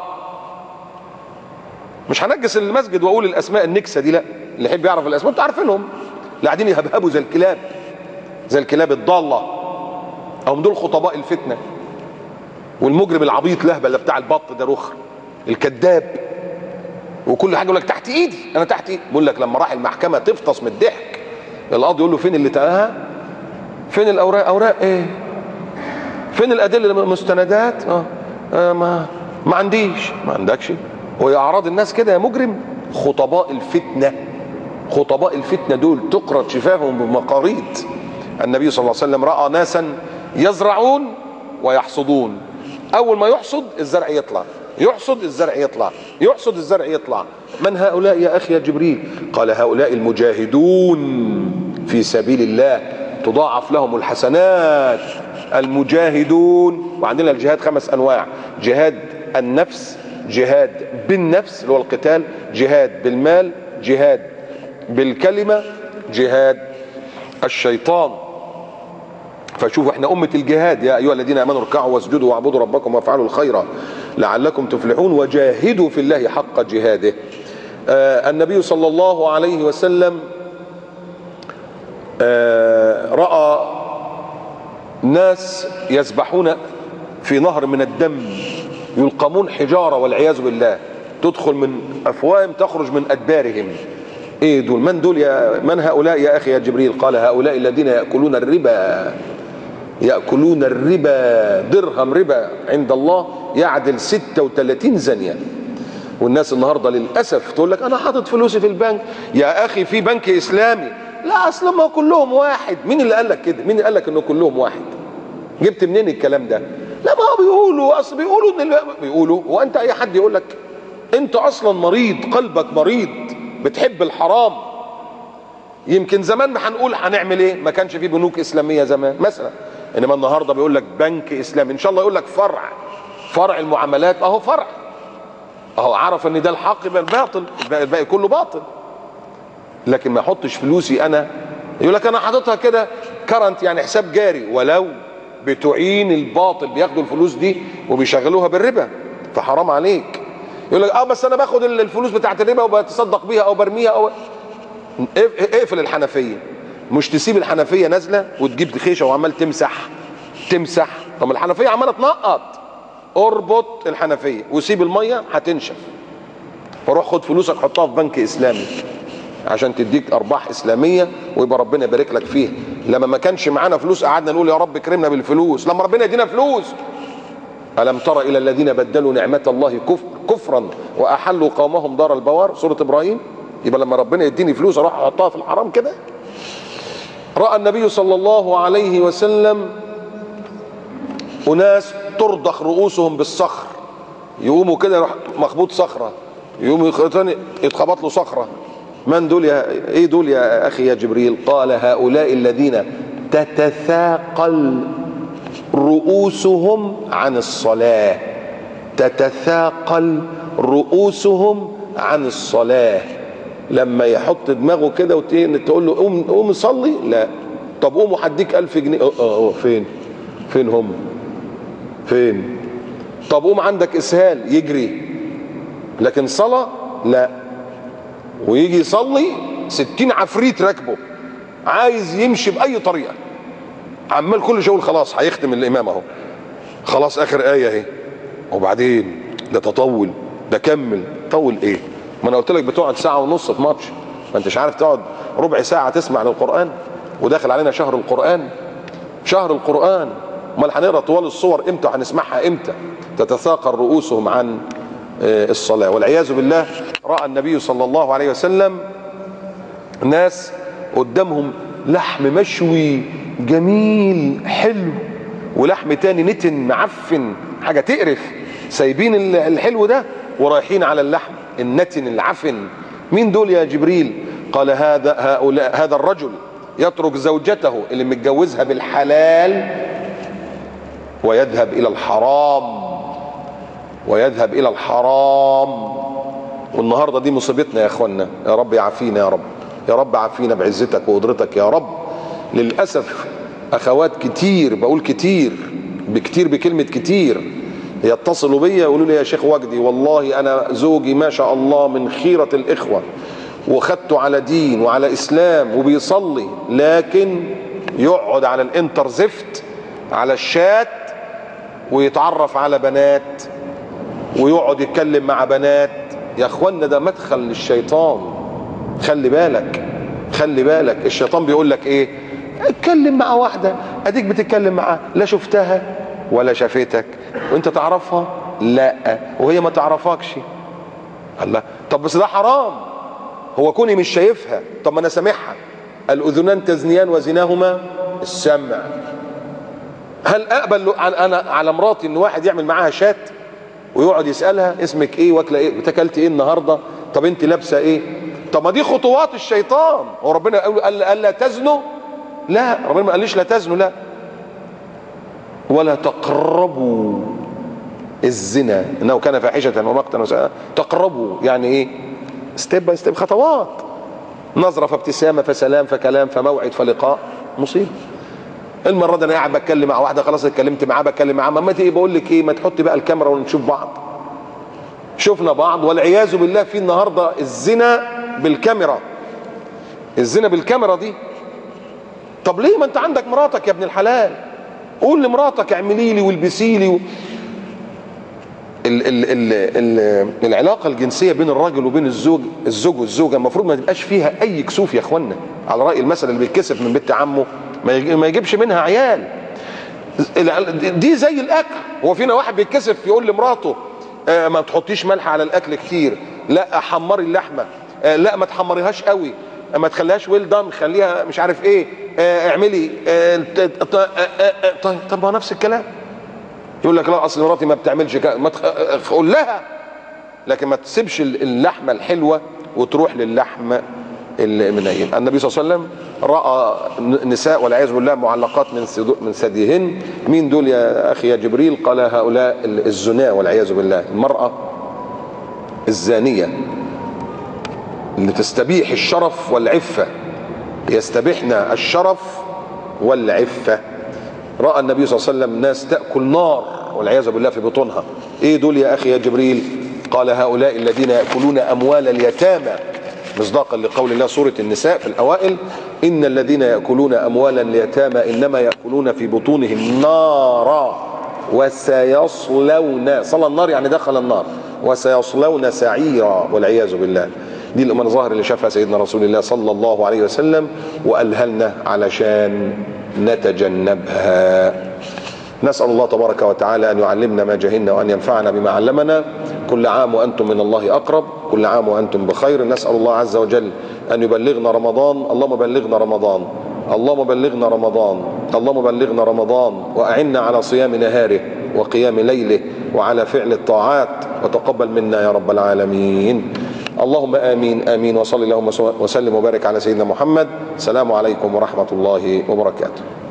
مش هنجس المسجد واقول الاسماء النكسه دي، لا، اللي يحب يعرف الاسماء انتوا عارفينهم، اللي قاعدين يهبهبوا زي الكلاب، زي الكلاب الضاله. او من دول خطباء الفتنه. والمجرم العبيط لهبل بتاع البط ده، رخر الكذاب، وكل حاجه يقول لك تحت ايدي، انا تحت ايدي. بقول لك لما راح المحكمه تفطس من الضحك، القاضي يقول له فين اللي تلاها؟ فين الاوراق؟ اوراق ايه؟ فين الادله المستندات؟ ما عنديش. ما عندكش؟ وهي اعراض الناس كده يا مجرم. خطباء الفتنه، خطباء الفتنه دول تقرض شفاههم بمقاريض. النبي صلى الله عليه وسلم راى ناسا يزرعون ويحصدون. اول ما يحصد الزرع يطلع، يحصد الزرع يطلع، يحصد الزرع يطلع. من هؤلاء يا اخي يا جبريل؟ قال هؤلاء المجاهدون في سبيل الله، تضاعف لهم الحسنات. المجاهدون. وعندنا الجهاد 5 انواع: جهاد النفس، جهاد بالنفس اللي هو القتال، جهاد بالمال، جهاد بالكلمة، جهاد الشيطان. فشوفوا احنا أمة الجهاد. يا أيها الذين آمنوا اركعوا واسجدوا واعبدوا ربكم وافعلوا الخير لعلكم تفلحون وجاهدوا في الله حق جهاده. النبي صلى الله عليه وسلم رأى ناس يسبحون في نهر من الدم، يلقمون حجارة والعياذ بالله، تدخل من أفواههم تخرج من أدبارهم. ايه دول؟ من دول من هؤلاء يا أخي يا جبريل؟ قال هؤلاء الذين يأكلون الربا، يأكلون الربا. درهم ربا عند الله يعدل 36 زانية. والناس النهاردة للأسف تقول لك أنا حاطط فلوسي في البنك. يا أخي في بنك إسلامي. لا أصلا ما كلهم واحد. مين اللي قال لك كده؟ مين اللي قال لك إنه كلهم واحد؟ جبت منين الكلام ده؟ لا ما هو بيقولوا، أصل بيقولوا بيقولوا. وأنت أي حد يقول لك أنت أصلا مريض، قلبك مريض، بتحب الحرام. يمكن زمان ما هنقول هنعمل إيه؟ ما كانش في بنوك إسلامية زمان مثلا. إنما النهارده بيقول لك بنك إسلامي، إن شاء الله يقول لك فرع المعاملات أهو فرع. أهو عرف إن ده الحق يبقى الباطل، الباقي كله باطل. لكن ما احطش فلوسي انا، يقول لك انا حاططها كده كرنت يعني حساب جاري، ولو بتعين الباطل، بياخدوا الفلوس دي وبيشغلوها بالربا، فحرام عليك. يقول لك بس انا باخد الفلوس بتاعت الربا وبتصدق بيها او برميها او اقفل الحنفيه. مش تسيب الحنفيه نازله وتجيب خيشه وعمال تمسح. طب الحنفيه عماله تنقط، اربط الحنفيه وسيب الميه هتنشف. فروح خد فلوسك حطها في بنك اسلامي عشان تديك ارباح اسلاميه ويبقى ربنا يبارك لك فيها. لما ما كانش معانا فلوس قعدنا نقول يا رب اكرمنا بالفلوس، لما ربنا يدينا فلوس ألم تر إلى الذين بدلوا نعمة الله كفرا وأحلوا قومهم دار البوار، سورة إبراهيم. يبقى لما ربنا يديني فلوس أروح أحطها في الحرام كده؟ رأى النبي صلى الله عليه وسلم أناس ترضخ رؤوسهم بالصخر، يقوموا كده يروح مخبوط صخرة، يقوم يتخبط له صخرة. من دول ايه دول يا اخي يا جبريل؟ قال هؤلاء الذين تتثاقل رؤوسهم عن الصلاة. تتثاقل رؤوسهم عن الصلاة. لما يحط دماغه كده وتقول له قوم صلي، لا. طب قوم وهديك 1000 جنيه. فين هم؟ فين؟ طب قوم عندك اسهال يجري، لكن صلاة لا. ويجي يصلي 60 عفريت راكبه عايز يمشي بأي طريقة، عمال كل شغل خلاص هيختم الإمام اهو، خلاص آخر آية اهي، وبعدين ده تطول، ده كمل. طول ايه؟ ما انا قلت لك بتقعد ساعة ونص في ماتش، ما انتش عارف تقعد ربع ساعة تسمع للقرآن؟ وداخل علينا شهر القرآن، شهر القرآن، امال هنقرا طوال الصور امتى وهنسمعها امتى؟ تتثاقل رؤوسهم عن الصلاة والعياذ بالله. رأى النبي صلى الله عليه وسلم ناس قدامهم لحم مشوي جميل حلو ولحم تاني نتن معفن حاجة تقرف، سايبين الحلو ده ورايحين على اللحم النتن العفن. مين دول يا جبريل؟ قال هذا الرجل يترك زوجته اللي متجوزها بالحلال ويذهب إلى الحرام، ويذهب إلى الحرام. والنهاردة دي مصيبتنا يا اخوانا، يا رب يعافينا، يا رب يا رب عافينا بعزتك وقدرتك يا رب. للأسف أخوات كتير، بقول كتير بكتير بكلمة كتير، يتصلوا بيا يقولوا لي يا شيخ وجدي والله أنا زوجي ما شاء الله من خيرة الإخوة وخدته على دين وعلى إسلام وبيصلي، لكن يقعد على الانترزفت على الشات ويتعرف على بنات ويقعد يتكلم مع بنات. يا اخوانا ده مدخل للشيطان، خلي بالك خلي بالك. الشيطان بيقول لك ايه؟ اتكلم مع واحدة، اديك بتتكلم معها، لا شفتها ولا شافتك، وانت تعرفها؟ لا، وهي ما تعرفكش. الله، طب بس ده حرام. هو كوني مش شايفها، طب ما انا سامعها. الاذنان تزنيان وزناهما السمع. هل اقبل انا على مراتي ان واحد يعمل معاها شات ويقعد يسالها اسمك ايه واكله ايه وتاكلت ايه النهارده، طب انت لابسه ايه؟ طب ما دي خطوات الشيطان. هو ربنا قال لا تزنوا؟ لا، ربنا ما قاليش لا تزنوا، لا. ولا تقربوا الزنا انه كان فاحشه ومقتا وساء. تقربوا يعني ايه؟ ستيب باي ستيب، خطوات. نظره فابتسامه فسلام فكلام فموعد فلقاء. مصيبه. المره دي انا قاعد بتكلم مع واحده، خلاص اتكلمت معاها بتكلم معاها، ما تيجي بقول لك ايه، ما تحطي بقى الكاميرا ونشوف بعض. شفنا بعض والعياذ بالله. في النهارده الزنا بالكاميرا، الزنا بالكاميرا دي. طب ليه؟ ما انت عندك مراتك يا ابن الحلال، قول لمراتك اعملي لي والبسي لي العلاقه الجنسيه بين الراجل وبين الزوج والزوجه المفروض ما تبقاش فيها اي كسوف يا اخوانا. على راي المثل اللي بيتكسف من بنت عمه ما يجيبش منها عيال. دي زي الاكل. هو فينا واحد بيتكسف يقول لمراته ما تحطيش ملح على الاكل كتير، لا حمري اللحمه، لا ما تحمريهاش قوي، ما تخليهاش ويل دان، خليها مش عارف ايه، اعملي. طب ما هو نفس الكلام. يقول لك لا اصل مراتي ما بتعملش كده، ما قول لها، لكن ما تسيبش اللحمه الحلوه وتروح للحمه المنيل. النبي صلى الله عليه وسلم راى نساء والعياذ بالله معلقات من ثديهن. مين دول يا اخي يا جبريل؟ قال هؤلاء الزنا والعياذ بالله. المراه الزانيه اللي تستبيح الشرف والعفه، يستبيحن الشرف والعفه. رأى النبي صلى الله عليه وسلم ناس تأكل نار والعياذ بالله في بطونها. ايه دول يا اخي يا جبريل؟ قال هؤلاء الذين يأكلون أموال اليتامى، مصداقا لقول الله سورة النساء في الأوائل: إن الذين يأكلون أموال اليتامى إنما يأكلون في بطونهم نارا وسيصلون، صلى النار يعني دخل النار، وسيصلون سعيرا والعياذ بالله. دي المظاهر اللي شافها سيدنا رسول الله صلى الله عليه وسلم وقالها لنا علشان نتجنبها. نسأل الله تبارك وتعالى أن يعلمنا ما جهلنا وأن ينفعنا بما علمنا. كل عام وأنتم من الله أقرب، كل عام وأنتم بخير. نسأل الله عز وجل أن يبلغنا رمضان. اللهم بلغنا رمضان، اللهم بلغنا رمضان، اللهم بلغنا رمضان، وأعنا على صيام نهاره وقيام ليله وعلى فعل الطاعات، وتقبل منا يا رب العالمين. اللهم آمين آمين. وصلي اللهم وسلم وبارك على سيدنا محمد. السلام عليكم ورحمة الله وبركاته.